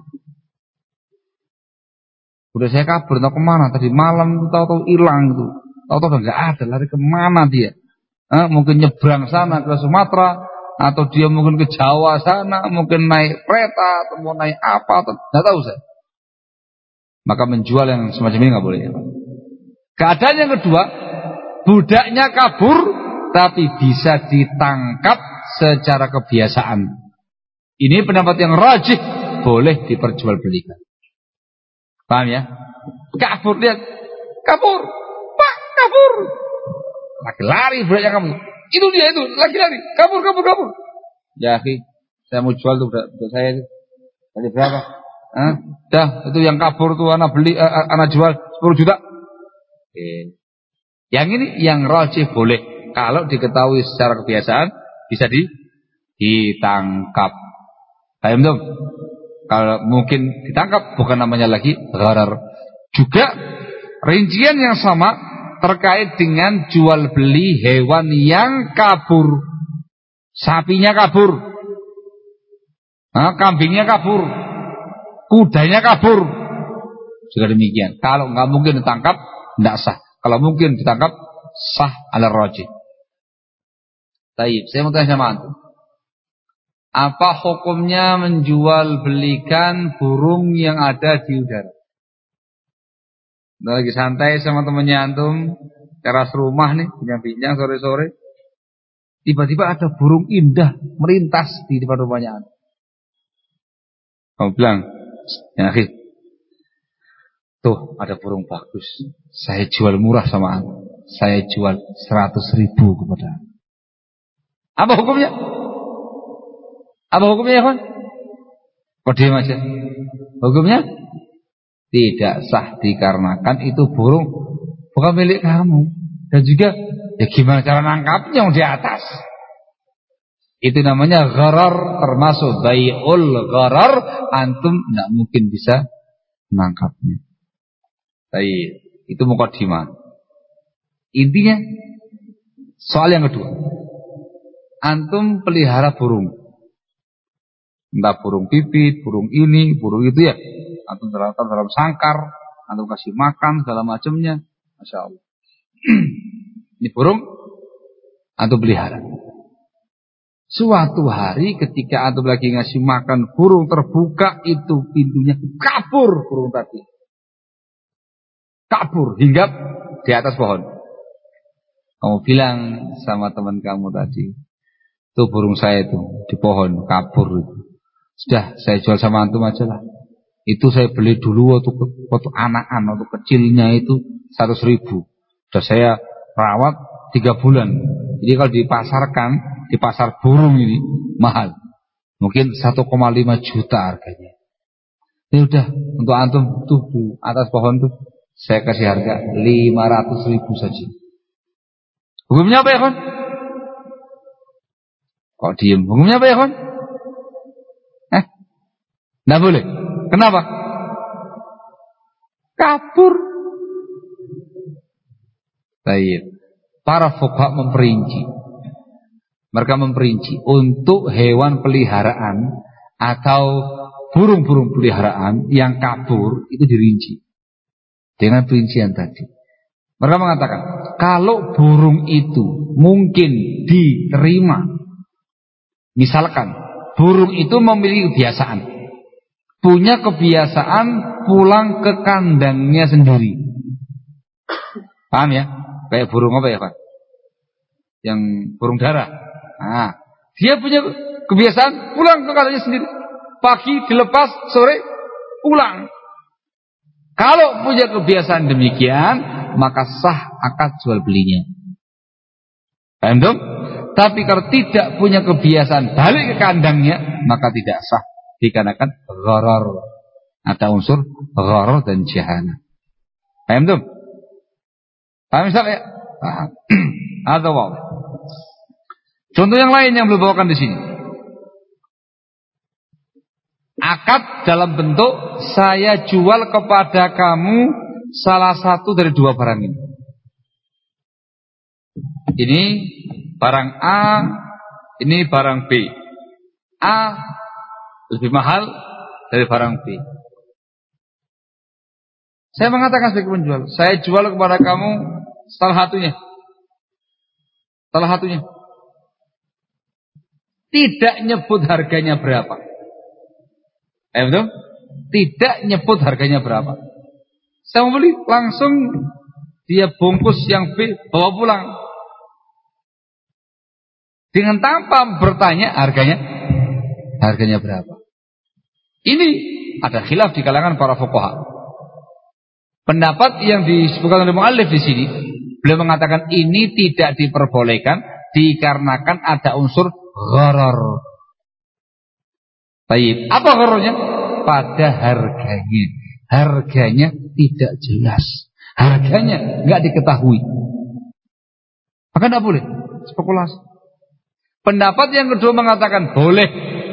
Udah saya kabur, tahu kemana? Tadi malam tahu-tahu hilang itu, tahu-tahu udah nggak ada, lari kemana dia? Eh, mungkin nyebrang sana ke Sumatera, atau dia mungkin ke Jawa sana, mungkin naik kereta atau mau naik apa, atau nggak tahu saya. Maka menjual yang semacam ini nggak boleh. Keadaan yang kedua, budaknya kabur tapi bisa ditangkap secara kebiasaan. Ini pendapat yang rajih, boleh diperjualbelikan. Paham ya? Kabur, lihat, kabur, Pak, kabur. Lagi lari budaknya kabur. Itu dia itu, lagi lari, kabur, kabur, kabur. Ya, akhi, saya mau jual tuh untuk saya itu. Tadi berapa? Hah? Dah, itu yang kabur tuh anak beli, uh, anak jual sepuluh juta. Oke. Yang ini yang rajih boleh kalau diketahui secara kebiasaan bisa di, ditangkap. Paham tuh? Kalau mungkin ditangkap bukan namanya lagi gharar. Juga rincian yang sama terkait dengan jual beli hewan yang kabur. Sapinya kabur. Nah, kambingnya kabur. Kudanya kabur. Juga demikian. Kalau nggak mungkin ditangkap, tidak sah. Kalau mungkin ditangkap, sah ala rajih. Taib. Saya mau tanya sama antum. Apa hukumnya menjual belikan burung yang ada di udara? Nah, lagi santai sama temannya antum, teras rumah nih, bincang-bincang sore-sore. Tiba-tiba ada burung indah melintas di depan rumahnya antum. Kamu bilang, ya akhi, tuh ada burung bagus, saya jual murah sama antum. Saya jual seratus ribu kepada antum. Apa hukumnya? Apa hukumnya ya kawan? Kok diam aja? Hukumnya tidak sah dikarenakan itu burung bukan milik kamu. Dan juga ya gimana cara nangkapnya yang di atas? Itu namanya gharar, termasuk bai'ul gharar. Antum tidak mungkin bisa menangkapnya. Baik, itu mukadimah. Intinya soal yang kedua, antum pelihara burung. Entah burung pipit, burung ini, burung itu ya. Antum terletak dalam sangkar, antum kasih makan segala macamnya, masya Allah. Ini burung antum pelihara. Suatu hari ketika antum lagi ngasih makan burung, terbuka itu pintunya, kabur burung tadi. Kabur hinggap di atas pohon. Kamu bilang sama teman kamu tadi, tuh burung saya itu di pohon kabur itu. Sudah saya jual sama antum aja lah. Itu saya beli dulu waktu, waktu anak-anak, waktu kecilnya itu seratus ribu. Sudah saya rawat tiga bulan. Jadi kalau dipasarkan di pasar burung ini mahal. Mungkin satu koma lima juta harganya. Ini udah untuk antum tuh di atas pohon tuh saya kasih harga lima ratus ribu saja. Hukumnya apa ya kon? Kok diem? Hukumnya apa ya kon? Eh, nggak boleh. Kenapa? Kabur. Baik. Para fuqaha memperinci. Mereka memperinci untuk hewan peliharaan atau burung-burung peliharaan yang kabur itu dirinci dengan perincian tadi. Mereka mengatakan kalau burung itu mungkin diterima, misalkan burung itu memiliki kebiasaan, punya kebiasaan pulang ke kandangnya sendiri. Paham ya? Kayak burung apa ya Pak? Yang burung darah. Nah, dia punya kebiasaan pulang ke kandangnya sendiri. Pagi dilepas, sore pulang. Kalau punya kebiasaan demikian, maka sah akad jual belinya. Paham dong? Tapi kalau tidak punya kebiasaan balik ke kandangnya, maka tidak sah, dikarenakan gharar. Ada unsur gharar dan jahana. Paham dong? Paham Ustaz ya? Paham. Ada wow. Contoh yang lain yang beliau bawakan di sini. Akad dalam bentuk saya jual kepada kamu salah satu dari dua barang ini. Ini barang A, ini barang B. A lebih mahal dari barang B. Saya mengatakan sebagai penjual, saya jual kepada kamu salah satunya. Salah satunya. Tidak nyebut harganya berapa. Eh betul? Tidak nyebut harganya berapa. Saya mau beli, langsung dia bungkus yang B, bawa pulang. Dengan tanpa bertanya harganya, harganya berapa. Ini ada khilaf di kalangan para fuqaha. Pendapat yang disebutkan oleh mu'allif di sini, beliau mengatakan ini tidak diperbolehkan dikarenakan ada unsur gharar. Baik, apa ghararnya? Pada harganya. Harganya tidak jelas. Harganya enggak diketahui. Maka tidak boleh spekulasi. Pendapat yang kedua mengatakan boleh.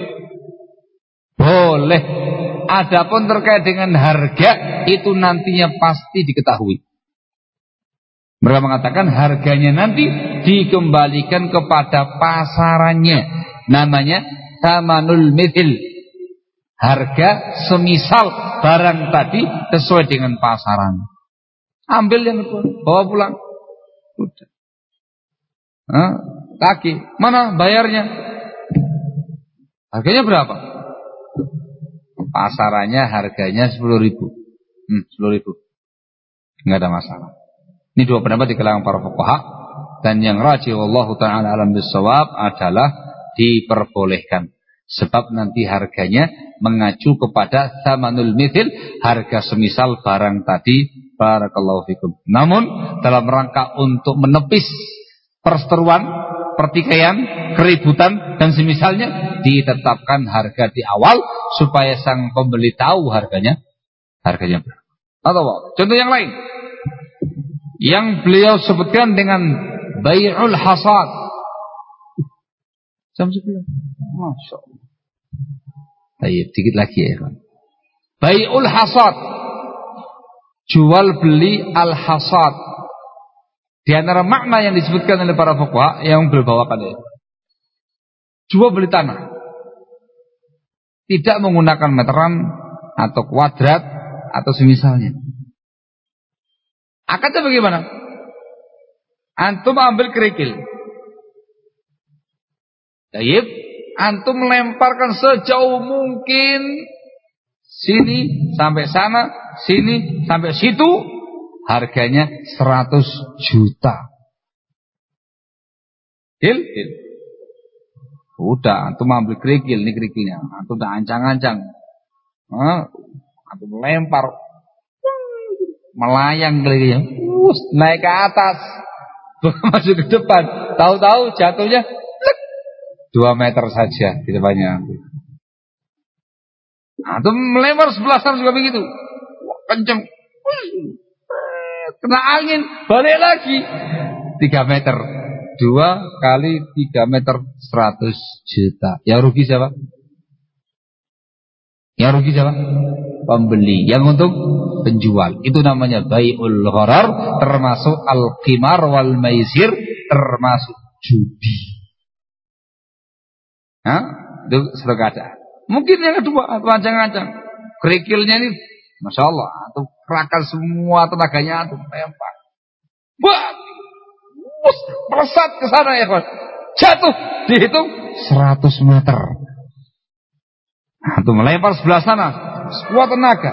Boleh. Adapun terkait dengan harga itu nantinya pasti diketahui. Mereka mengatakan harganya nanti dikembalikan kepada pasarannya. Namanya thamanul mithil. Harga semisal barang tadi sesuai dengan pasaran. Ambil yang kedua, bawa pulang. Udah. Nah, lagi, mana bayarnya? Harganya berapa? Pasarannya harganya sepuluh ribu. Hmm, sepuluh ribu. Enggak ada masalah. Ini dua pendapat di kalangan para fuqaha, dan yang rajih wallahu taala alam bissawab adalah diperbolehkan. Sebab nanti harganya mengacu kepada thamanul mithil, harga semisal barang tadi. Barakallahu fikum. Namun dalam rangka untuk menepis perseteruan, pertikaian, keributan dan semisalnya, ditetapkan harga di awal supaya sang pembeli tahu harganya harganya berapa. Atau contoh yang lain yang beliau sebutkan dengan bai'ul hasad. Jam sebelas. Masya Allah. Baik, dikit lagi ya kan. Bai'ul hasad. Jual beli al-hasad. Di antara makna yang disebutkan oleh para fuqaha yang beliau bawakan ya. Jual beli tanah. Tidak menggunakan meteran atau kuadrat atau semisalnya. Akadnya bagaimana? Antum ambil kerikil. Baik, antum melemparkan sejauh mungkin, sini sampai sana, sini sampai situ, harganya seratus juta. Hil, hil. Udah, antum ambil kerikil, ini kerikilnya. Antum udah ancang-ancang. Antum melempar, melayang kerikilnya, naik ke atas, masuk ke depan. Tahu-tahu jatuhnya dua meter saja di depannya. Antum melempar sebelah sana juga begitu. Wah, kenceng. Kena angin, balik lagi. tiga meter. Dua kali tiga meter, seratus juta. Yang rugi siapa? Yang rugi siapa? Pembeli. Yang untung penjual. Itu namanya bai'ul gharar, termasuk al-qimar wal maisir, termasuk judi. Hah? Itu satu keadaan. Mungkin yang kedua, ancang-ancang. Kerikilnya ini, masya Allah, atau kerahkan semua tenaganya, atau lempar. Wah, melesat ke sana ya kawan. Jatuh, dihitung seratus meter. Atau melempar sebelah sana, sekuat tenaga.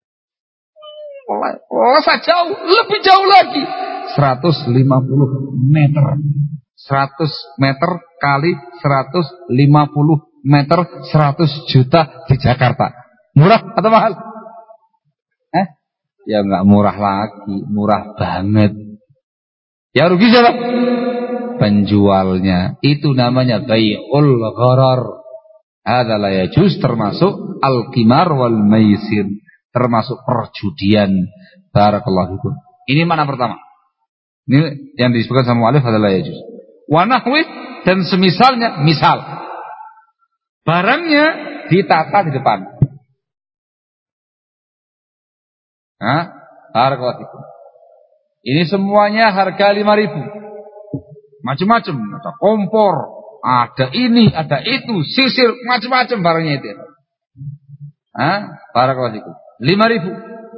Melesat jauh, lebih jauh lagi, seratus lima puluh meter. seratus meter kali seratus lima puluh meter, seratus juta di Jakarta. Murah atau mahal? Eh? Ya nggak murah lagi, murah banget. Ya rugi siapa? Penjualnya. Itu namanya bai'ul gharar. Hadza la yajuz, termasuk al-qimar wal maisir, termasuk perjudian. Barakallahu fikum. Ini mana pertama? Ini yang disebutkan sama mu'allif hadza la yajuz. Wa nahwi, dan semisalnya, misal barangnya ditata di depan. Hah? Barakallahu fikum. Ini semuanya harga lima ribu. Macam-macam, ada kompor, ada ini, ada itu, sisir, macam-macam barangnya itu. Hah? Barakallahu fikum. lima ribu.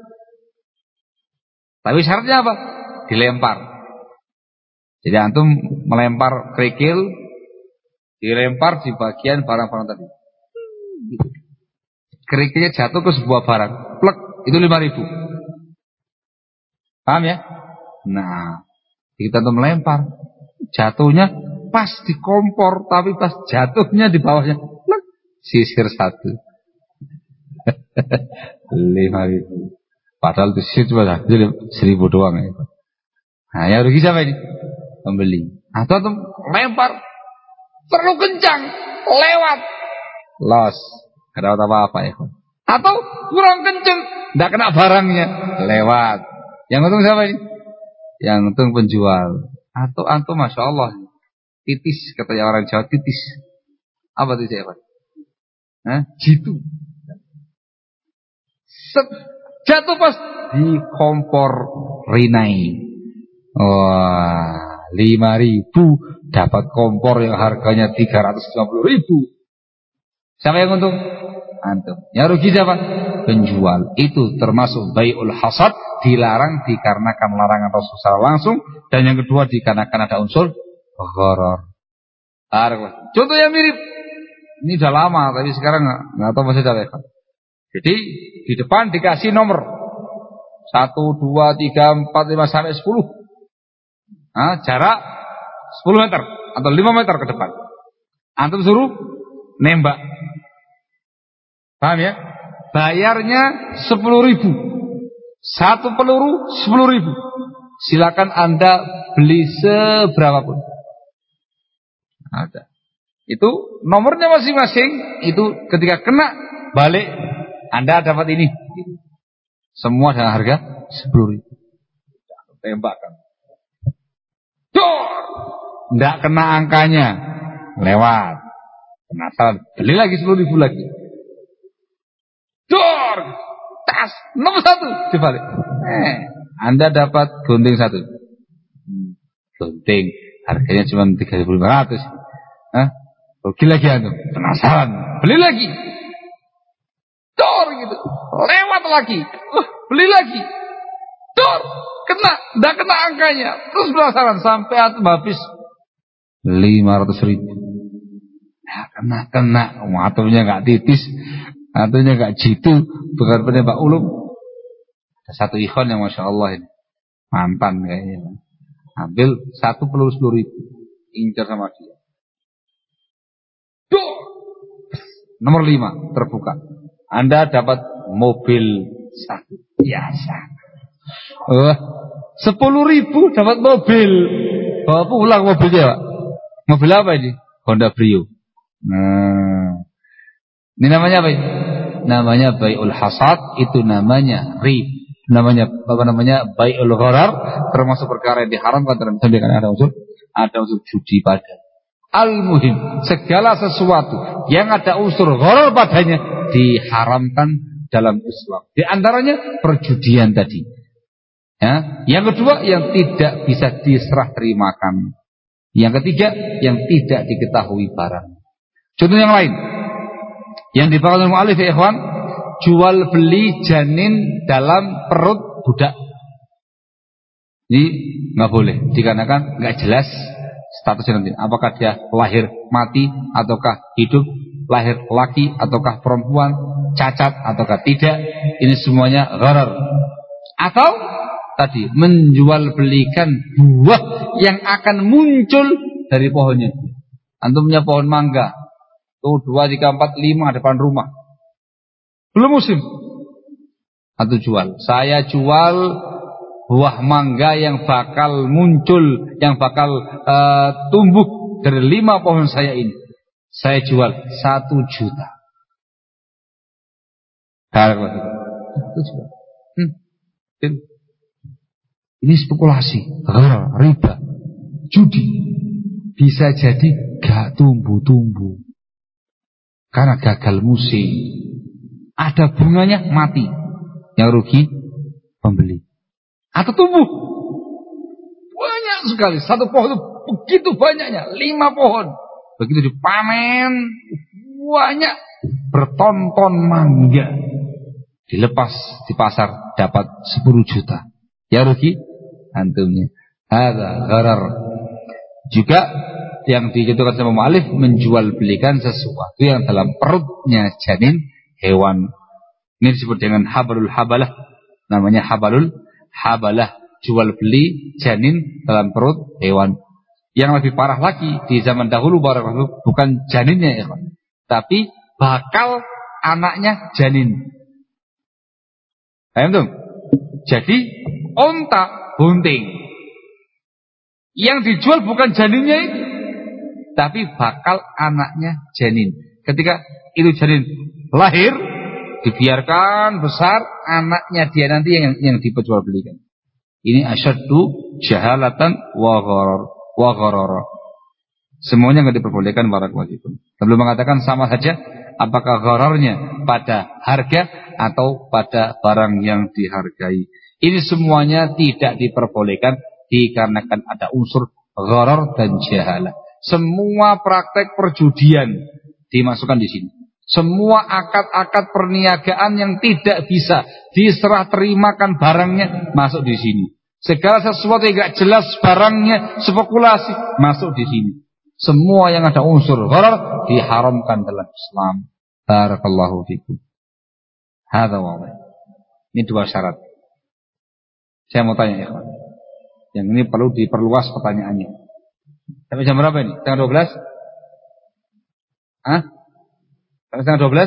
Tapi syaratnya apa? Dilempar. Jadi antum melempar kerikil, dilempar di bagian barang-barang tadi. Kerikilnya jatuh ke sebuah barang, plek, itu lima ribu. Paham ya? Nah, kita tuh melempar, jatuhnya pas di kompor, tapi pas jatuhnya di bawahnya, plek, sisir satu. lima ribu. Padahal itu sisir cuma seribu doang ya. Nah, yang rugi siapa ini? Pembeli. Atau tuh lempar terlalu kencang, lewat, loss, gak dapat apa-apa ya. Atau kurang kencang, tidak kena barangnya, lewat. Yang untung siapa ini? Yang untung penjual. Atau antum masya Allah, titis, katanya orang Jawa, titis. Apa itu siapa? Hah? Jitu. Set, jatuh pas di kompor rinai. Wah, lima ribu dapat kompor yang harganya tiga ratus lima puluh ribu. Siapa yang untung? Antum. Yang rugi siapa? Penjual. Itu termasuk bai'ul hasad, dilarang dikarenakan larangan Rasul secara langsung, dan yang kedua dikarenakan ada unsur gharar. Contoh yang mirip. Ini sudah lama tapi sekarang nggak tahu masih ada. Jadi di depan dikasih nomor satu, dua, tiga, empat, lima sampai sepuluh. Nah, jarak sepuluh meter atau lima meter ke depan. Antum suruh nembak. Paham ya? Bayarnya sepuluh ribu. Satu peluru sepuluh ribu. Silakan Anda beli seberapapun. Ada. Itu nomornya masing-masing. Itu ketika kena balik, Anda dapat ini. Semua dengan harga sepuluh ribu. Tembakkan. Dor! Tidak kena angkanya. Lewat. Penasaran. Beli lagi sepuluh ribu lagi. Dor! Tas! Nomor satu. Dibalik. Eh, Anda dapat gunting satu. Hmm, gunting. Harganya cuma tiga ribu lima ratus. Hah? Rugi lagi Anda. Penasaran. Beli lagi. Dor! Gitu. Lewat lagi. Uh, beli lagi. Dor! Kena, tidak kena angkanya. Terus penasaran sampai antum habis lima ratus ribu. Nah, kena, kena. Atunya nggak titis, atunya nggak jitu, bukan penembak ulum. Ada satu ikhwan yang masya Allah ini mantan kayaknya. Ambil satu peluru sepuluh ribu, incar sama dia. Duh! Nomor lima terbuka. Anda dapat mobil satu biasa. Wah, sepuluh ribu dapat mobil. Bawa pulang mobilnya, Pak. Mobil apa ini? Honda Brio. Nah, ini namanya apa ini? Namanya bai'ul hasad. Itu namanya rib. Namanya apa namanya? Bai'ul gharar. Termasuk perkara yang diharamkan dalam Islam karena ada unsur ada unsur judi pada. Al-muhim, segala sesuatu yang ada unsur gharar padanya diharamkan dalam Islam. Di antaranya perjudian tadi. Ya. Yang kedua, yang tidak bisa diserah terimakan. Yang ketiga, yang tidak diketahui barang. Contoh yang lain yang dibawakan oleh mu'allif ya ikhwan, jual beli janin dalam perut budak. Ini nggak boleh, dikarenakan nggak jelas statusnya nanti. Apakah dia lahir mati ataukah hidup, lahir laki ataukah perempuan, cacat ataukah tidak. Ini semuanya gharar. Atau tadi menjual belikan buah yang akan muncul dari pohonnya. Antum punya pohon mangga, tuh dua, tiga, empat, lima depan rumah, belum musim. atau jual. Saya jual buah mangga yang bakal muncul, yang bakal uh, tumbuh dari lima pohon saya ini. Saya jual satu juta. Satu juta. Hmm. Ini spekulasi, riba, judi. Bisa jadi gak tumbuh-tumbuh karena gagal musim. Ada bunganya mati, yang rugi pembeli. Atau tumbuh banyak sekali, satu pohon itu begitu banyaknya, lima pohon. Begitu dipanen banyak, bertonton mangga, dilepas di pasar dapat sepuluh juta. Ya rugi antumnya. Ada gharar. Juga yang dicontohkan sama mu'alif, menjual belikan sesuatu yang dalam perutnya janin hewan. Ini disebut dengan habalul habalah. Namanya habalul habalah, jual beli janin dalam perut hewan. Yang lebih parah lagi di zaman dahulu barakallahu, bukan janinnya ya, tapi bakal anaknya janin. Paham tuh? Jadi onta bunting yang dijual bukan janinnya itu, tapi bakal anaknya janin. Ketika itu janin lahir, dibiarkan besar, anaknya dia nanti yang yang diperjualbelikan. Ini asyaddu jahalatan wa gharar wa gharar. Semuanya enggak diperbolehkan barakallahu fikum. Sebelum mengatakan sama saja apakah ghararnya pada harga atau pada barang yang dihargai. Ini semuanya tidak diperbolehkan dikarenakan ada unsur gharar dan jahalah. Semua praktek perjudian dimasukkan di sini. Semua akad-akad perniagaan yang tidak bisa diserah terimakan barangnya masuk di sini. Segala sesuatu yang tidak jelas barangnya, spekulasi masuk di sini. Semua yang ada unsur gharar diharamkan dalam Islam. Barakallahu fikum. Hadza wadih. Ini dua syarat. Saya mau tanya ikhwan. Yang ini perlu diperluas pertanyaannya. Sampai jam berapa ini? Setengah dua belas? Hah? Sampai setengah dua belas?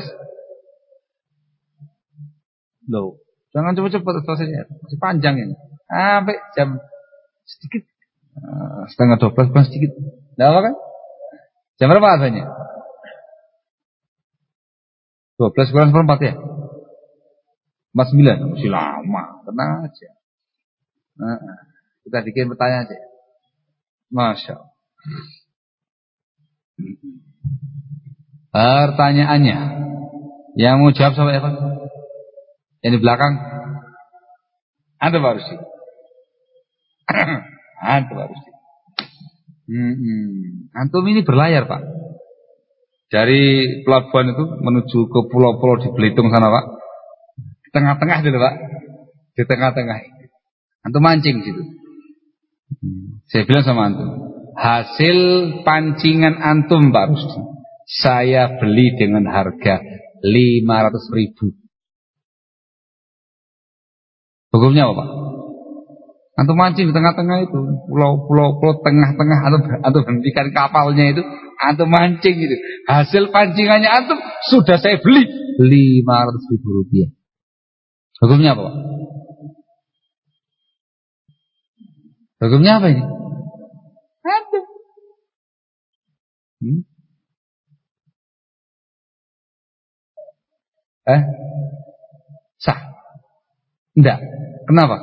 Loh, jangan cepat-cepat selesainya. Masih panjang ini. Sampai jam sedikit. Uh, setengah dua belas, bukan sedikit. Tidak apa kan? Jam berapa azannya? Dua belas kurang seperempat ya? Empat sembilan. Masih lama. Tenang aja. Nah, kita bikin pertanyaan aja. Masya Allah. Pertanyaannya, yang mau jawab sama Evan? Yang di belakang? Ada Pak Rusdi? Ada Pak Rusdi. Hmm, antum ini berlayar Pak. Dari pelabuhan itu menuju ke pulau-pulau di Belitung sana Pak. Di tengah-tengah dulu Pak. Di tengah-tengah. Antum mancing gitu. Hmm. Saya bilang sama antum, hasil pancingan antum Pak Rusdi, saya beli dengan harga lima ratus ribu. Hukumnya apa Pak? Antum mancing di tengah-tengah itu, pulau-pulau pulau tengah-tengah, atau atau hentikan kapalnya itu, antum mancing gitu. Hasil pancingannya antum sudah saya beli lima ratus ribu rupiah. Hukumnya apa Pak? Hukumnya apa ini? Ada. Hmm? Eh? Sah? Enggak. Kenapa?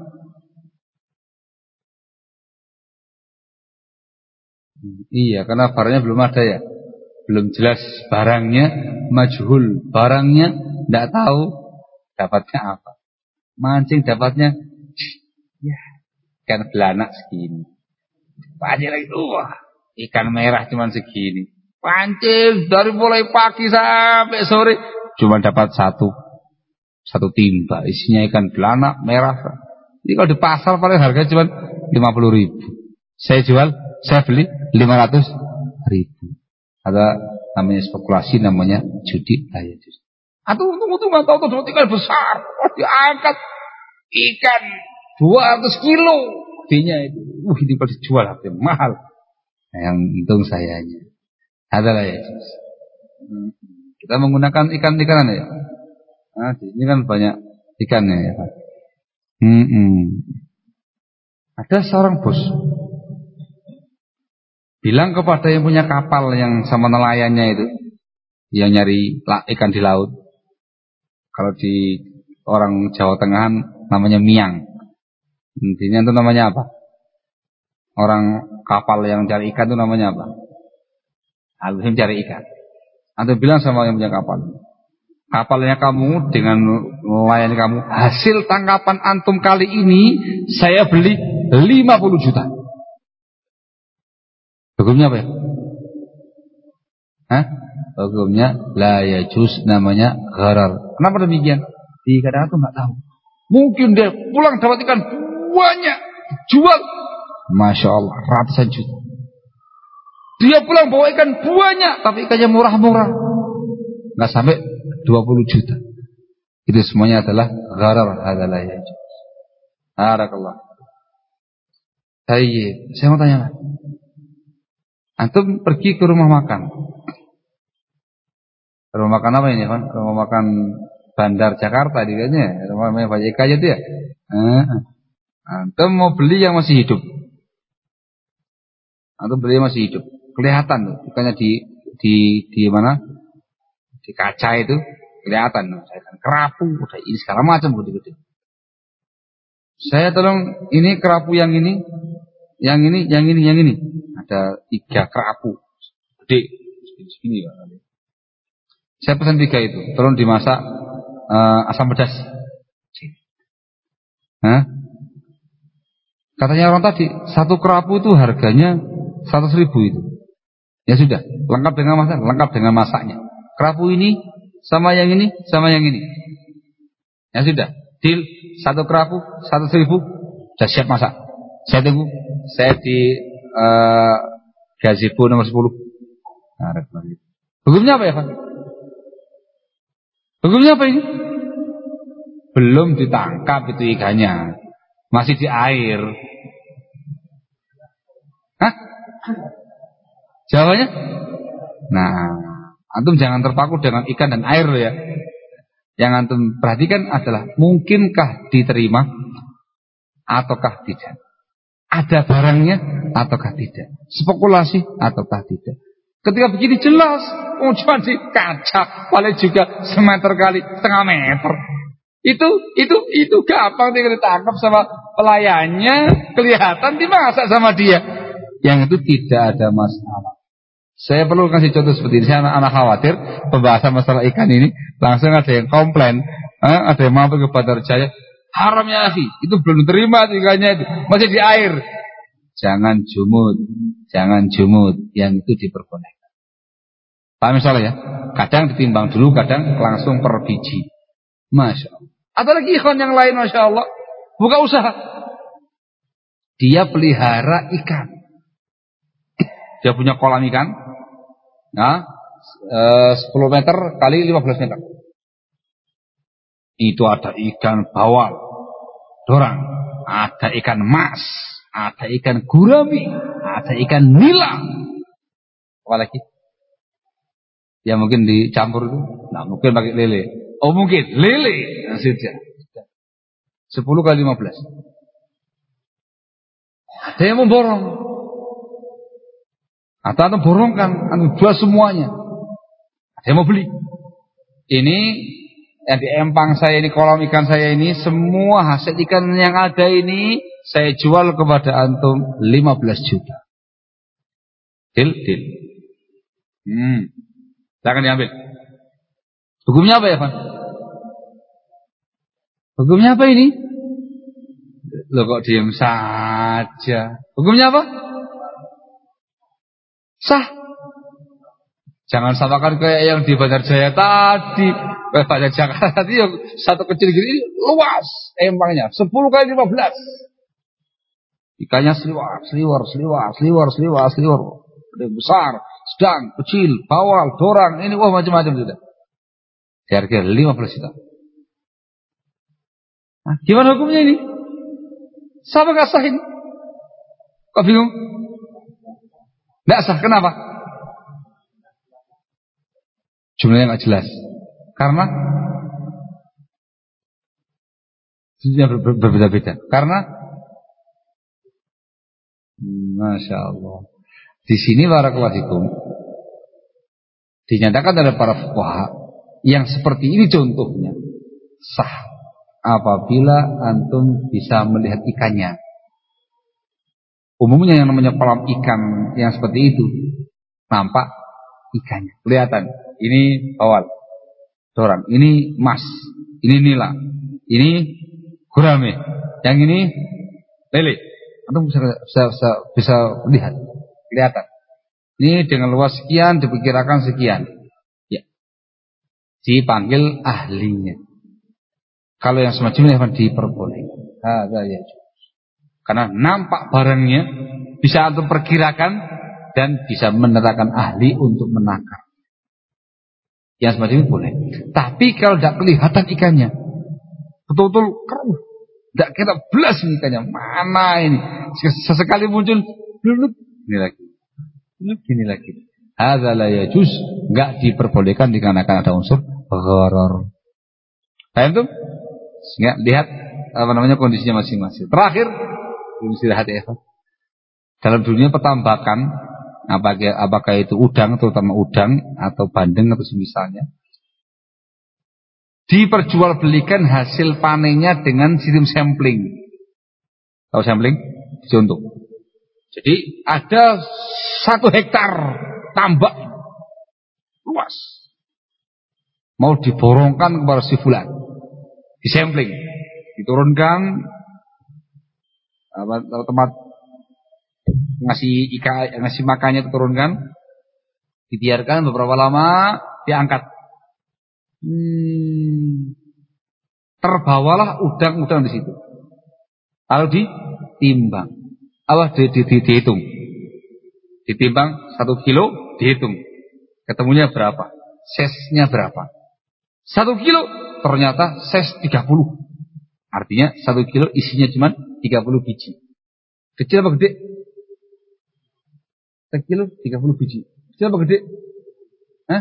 Iya, karena barangnya belum ada ya. Belum jelas barangnya, majhul barangnya, enggak tahu dapatnya apa. Mancing dapatnya ya, ikan belanak segini. Pancing lagi, wah, ikan merah cuma segini. Pancing dari mulai pagi sampai sore cuma dapat satu satu timba, isinya ikan belanak merah. Ini kalau di pasar paling harganya cuma lima puluh ribu. Saya jual, saya beli lima ratus ribu. Ada namanya spekulasi, namanya judi. Ayo, atau untung-untung nggak tahu tuh ikan besar, oh, diangkat ikan dua ratus kilo, artinya itu, uh ini kalau dijual harganya mahal. Nah, yang untung sayanya. Adalah ya. Kita menggunakan ikan-ikanan ya. Nah, di sini kan banyak Ikannya ya Pak. Hmm. Ada seorang bos bilang kepada yang punya kapal yang sama nelayannya itu, yang nyari ikan di laut. Kalau di orang Jawa Tengah namanya miang. Intinya itu namanya apa? Orang kapal yang cari ikan itu namanya apa? Alhamdulillah cari ikan. Antum bilang sama yang punya kapal, kapalnya kamu dengan melayani kamu, hasil tangkapan antum kali ini saya beli lima puluh juta. Hukumnya apa ya? Hah? Hukumnya la yajuz, namanya gharar. Kenapa demikian? Di kadang aku nggak tahu. Mungkin dia pulang dapat ikan banyak, jual, masya Allah, ratusan juta. Dia pulang bawa ikan banyak, tapi ikannya murah-murah, nggak sampai dua puluh juta. Itu semuanya adalah gharar, adalah yajuz. Barakallah. Baik, saya mau tanya, antum pergi ke rumah makan. Rumah makan apa ini, kan? Rumah makan Bandar Jakarta dikatanya, rumah makan Pak J K aja itu ya. Eh, antum mau beli yang masih hidup. Antum beli yang masih hidup. Kelihatan tuh, bukannya di di di mana? Di kaca itu kelihatan tuh, kerapu, udah ini segala macam gede-gede. Saya tolong ini kerapu yang ini, yang ini, yang ini, yang ini. Ada tiga kerapu gede segini Pak. Saya pesan tiga itu, tolong dimasak uh, asam pedas. Hah? Katanya orang tadi satu kerapu itu harganya seratus ribu itu. Ya sudah, lengkap dengan masak, lengkap dengan masaknya. Kerapu ini sama yang ini, sama yang ini. Ya sudah, deal, satu kerapu seratus ribu, sudah siap masak. Saya tunggu, saya di uh, gazebo nomor sepuluh. Nah, hukumnya apa ya Pak? Hukumnya apa ini? Belum ditangkap itu ikannya, masih di air. Hah? Jawabannya? Nah, antum jangan terpaku dengan ikan dan air loh ya. Yang antum perhatikan adalah mungkinkah diterima ataukah tidak. Ada barangnya ataukah tidak. Spekulasi ataukah tidak. Ketika begini jelas, oh cuma di kaca, paling juga semeter kali setengah meter. Itu itu itu gampang tinggal ditangkap sama pelayannya, kelihatan dimasak sama dia. Yang itu tidak ada masalah. Saya perlu kasih contoh seperti ini. Saya anak, anak khawatir pembahasan masalah ikan ini langsung ada yang komplain, eh, ada yang mampir ke Bandar Jaya, haram ya akhi, itu belum diterima ikannya itu, masih di air. Jangan jumud, jangan jumud, yang itu diperbolehkan. Paham misalnya ya? Kadang ditimbang dulu, kadang langsung per biji. Masya Allah. Ada lagi ikhwan yang lain, masya Allah, buka usaha. Dia pelihara ikan. Dia punya kolam ikan, nah, sepuluh meter kali lima belas meter. Itu ada ikan bawal, dorang, ada ikan mas, ada ikan gurami, ada ikan nila. Apa lagi? Ya mungkin dicampur itu, nah mungkin pakai lele. Oh mungkin lele, nah, sudah. sepuluh kali lima belas. Ada yang memborong. Atau anda borongkan, anda jual semuanya. Ada yang mau beli. Ini yang di empang saya ini, kolam ikan saya ini, semua hasil ikan yang ada ini saya jual kepada antum lima belas juta. Deal, deal. Hmm. Silakan diambil. Hukumnya apa ya, Pak? Hukumnya apa ini? Loh kok diam saja. Hukumnya apa? Sah. Jangan samakan kayak yang di Bandar Jaya tadi. Eh, Bandar Jakarta tadi yang satu kecil gini luas empangnya sepuluh kali lima belas. Ikannya seliwar, seliwar, seliwar, seliwar, seliwar, seliwar. Ada besar, sedang, kecil, bawal, dorang, ini wah macam-macam sudah. Harga lima belas juta. Nah, gimana hukumnya ini? Sama gak sah ini? Kok bingung? Gak sah, kenapa? Jumlahnya gak jelas. Karena Ber- ber- berbeda-beda. Karena Masya Allah, di sini barakallahu fikum dinyatakan oleh para fuqaha yang seperti ini contohnya sah apabila antum bisa melihat ikannya. Umumnya yang namanya kolam ikan yang seperti itu nampak ikannya, kelihatan. Ini bawal, dorang, ini mas, ini nila, ini gurame, yang ini lele. Antum bisa, bisa, bisa, bisa lihat, kelihatan. Ini dengan luas sekian, diperkirakan sekian. Ya, dipanggil ahlinya. Kalau yang semacam ini akan diperbolehkan. Ada ya. Karena nampak barangnya, bisa antum perkirakan dan bisa menerapkan ahli untuk menakar. Yang semacam ini boleh. Tapi kalau tidak kelihatan ikannya, betul-betul keruh, tidak kira belas ini ikannya, mana ini? Sesekali muncul, bluluk, ini lagi, bluluk, ini lagi. Hadza la yajuz, enggak diperbolehkan dikarenakan ada unsur gharar. Paham tuh? Sehingga lihat apa namanya kondisinya masing-masing. Terakhir, istirahat ya. Dalam dunia pertambakan, apakah, apakah itu udang, terutama udang atau bandeng atau semisalnya, diperjualbelikan hasil panennya dengan sistem sampling. Tahu sampling? Contoh. Jadi ada satu hektar tambak luas, mau diborongkan kepada si fulan, di sampling, diturunkan apa, tempat ngasih ikan, ngasih makannya diturunkan, dibiarkan beberapa lama, diangkat. Hmm, terbawalah udang-udang di situ. Lalu ditimbang, Allah di, di, di, dihitung, ditimbang satu kilo, dihitung, ketemunya berapa, sesnya berapa? Satu kilo ternyata ses tiga puluh. Artinya satu kilo isinya cuma tiga puluh biji. Kecil apa gede? Satu kilo tiga puluh biji. Kecil apa gede? Hah?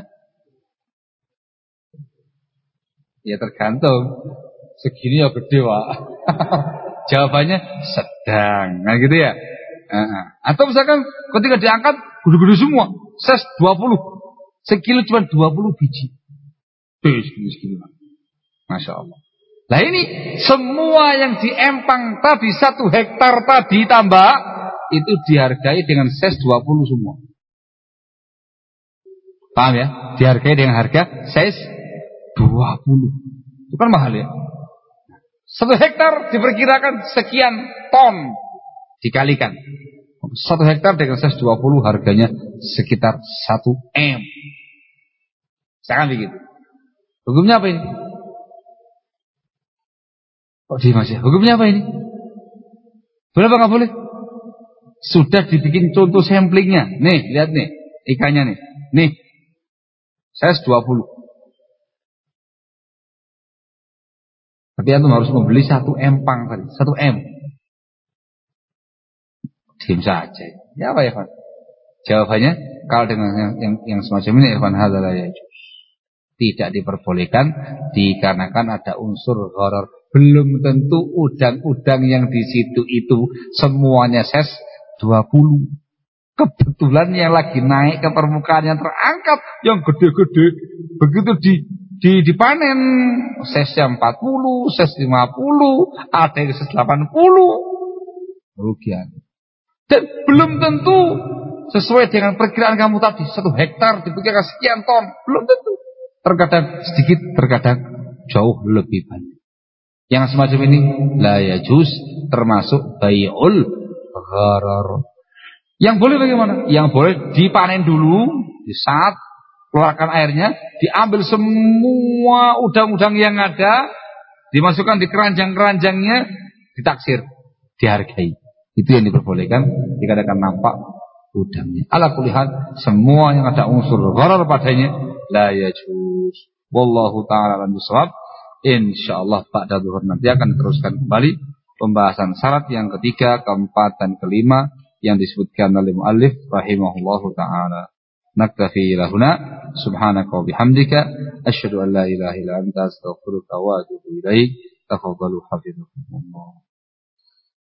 Ya tergantung. Segini ya gede, Pak. Jawabannya sedang. Nah gitu ya. Uh-huh. Atau misalkan ketika diangkat gede-gede semua, ses dua puluh. Sekilo cuma dua puluh biji. Eh, segini-segini. Masya Allah. Nah ini semua yang diempang tadi satu hektar tadi tambah itu dihargai dengan ses dua puluh semua. Paham ya? Dihargai dengan harga ses dua puluh. Itu kan mahal ya. Satu hektar diperkirakan sekian ton, dikalikan satu hektar dengan ses dua puluh, harganya sekitar satu M. Jangan begitu. Hukumnya apa ini? Kok di Mas ya? Hukumnya apa ini? Boleh apa nggak boleh? Sudah dibikin contoh samplingnya. Nih, lihat nih, ikannya nih. Nih, ses dua puluh. Tapi antum harus membeli satu empang tadi, satu M. Diam saja. Ya apa ya, Pak? Jawabannya, kalau dengan yang yang, yang semacam ini, Irfan hadzal ya, tidak diperbolehkan dikarenakan ada unsur gharar. Belum tentu udang-udang yang di situ itu semuanya ses dua puluh. Kebetulan yang lagi naik ke permukaan yang terangkat, yang gede-gede, begitu di, di dipanen sesnya empat puluh, ses lima puluh, ada yang ses delapan puluh. Rugian. Dan belum tentu sesuai dengan perkiraan kamu tadi, satu hektar diperkirakan sekian ton, belum tentu. Terkadang sedikit, terkadang jauh lebih banyak. Yang semacam ini la yajuz, termasuk bai'ul gharar. Yang boleh bagaimana? Yang boleh dipanen dulu, di saat keluarkan airnya, diambil semua udang-udang yang ada, dimasukkan di keranjang-keranjangnya, ditaksir, dihargai. Itu yang diperbolehkan dikatakan nampak udangnya. Ala kulli hal, semua yang ada unsur gharar padanya la yajuz. Wallahu ta'ala a'lam bishawab. Insyaallah pada zuhur nanti akan diteruskan kembali pembahasan syarat yang ketiga, keempat dan kelima yang disebutkan oleh muallif rahimahullahu taala. Naktafi lahuna subhanaka wa bihamdika asyhadu an la ilaha illa anta astaghfiruka wa atubu ilaik. Tafadhalu hafizakumullah.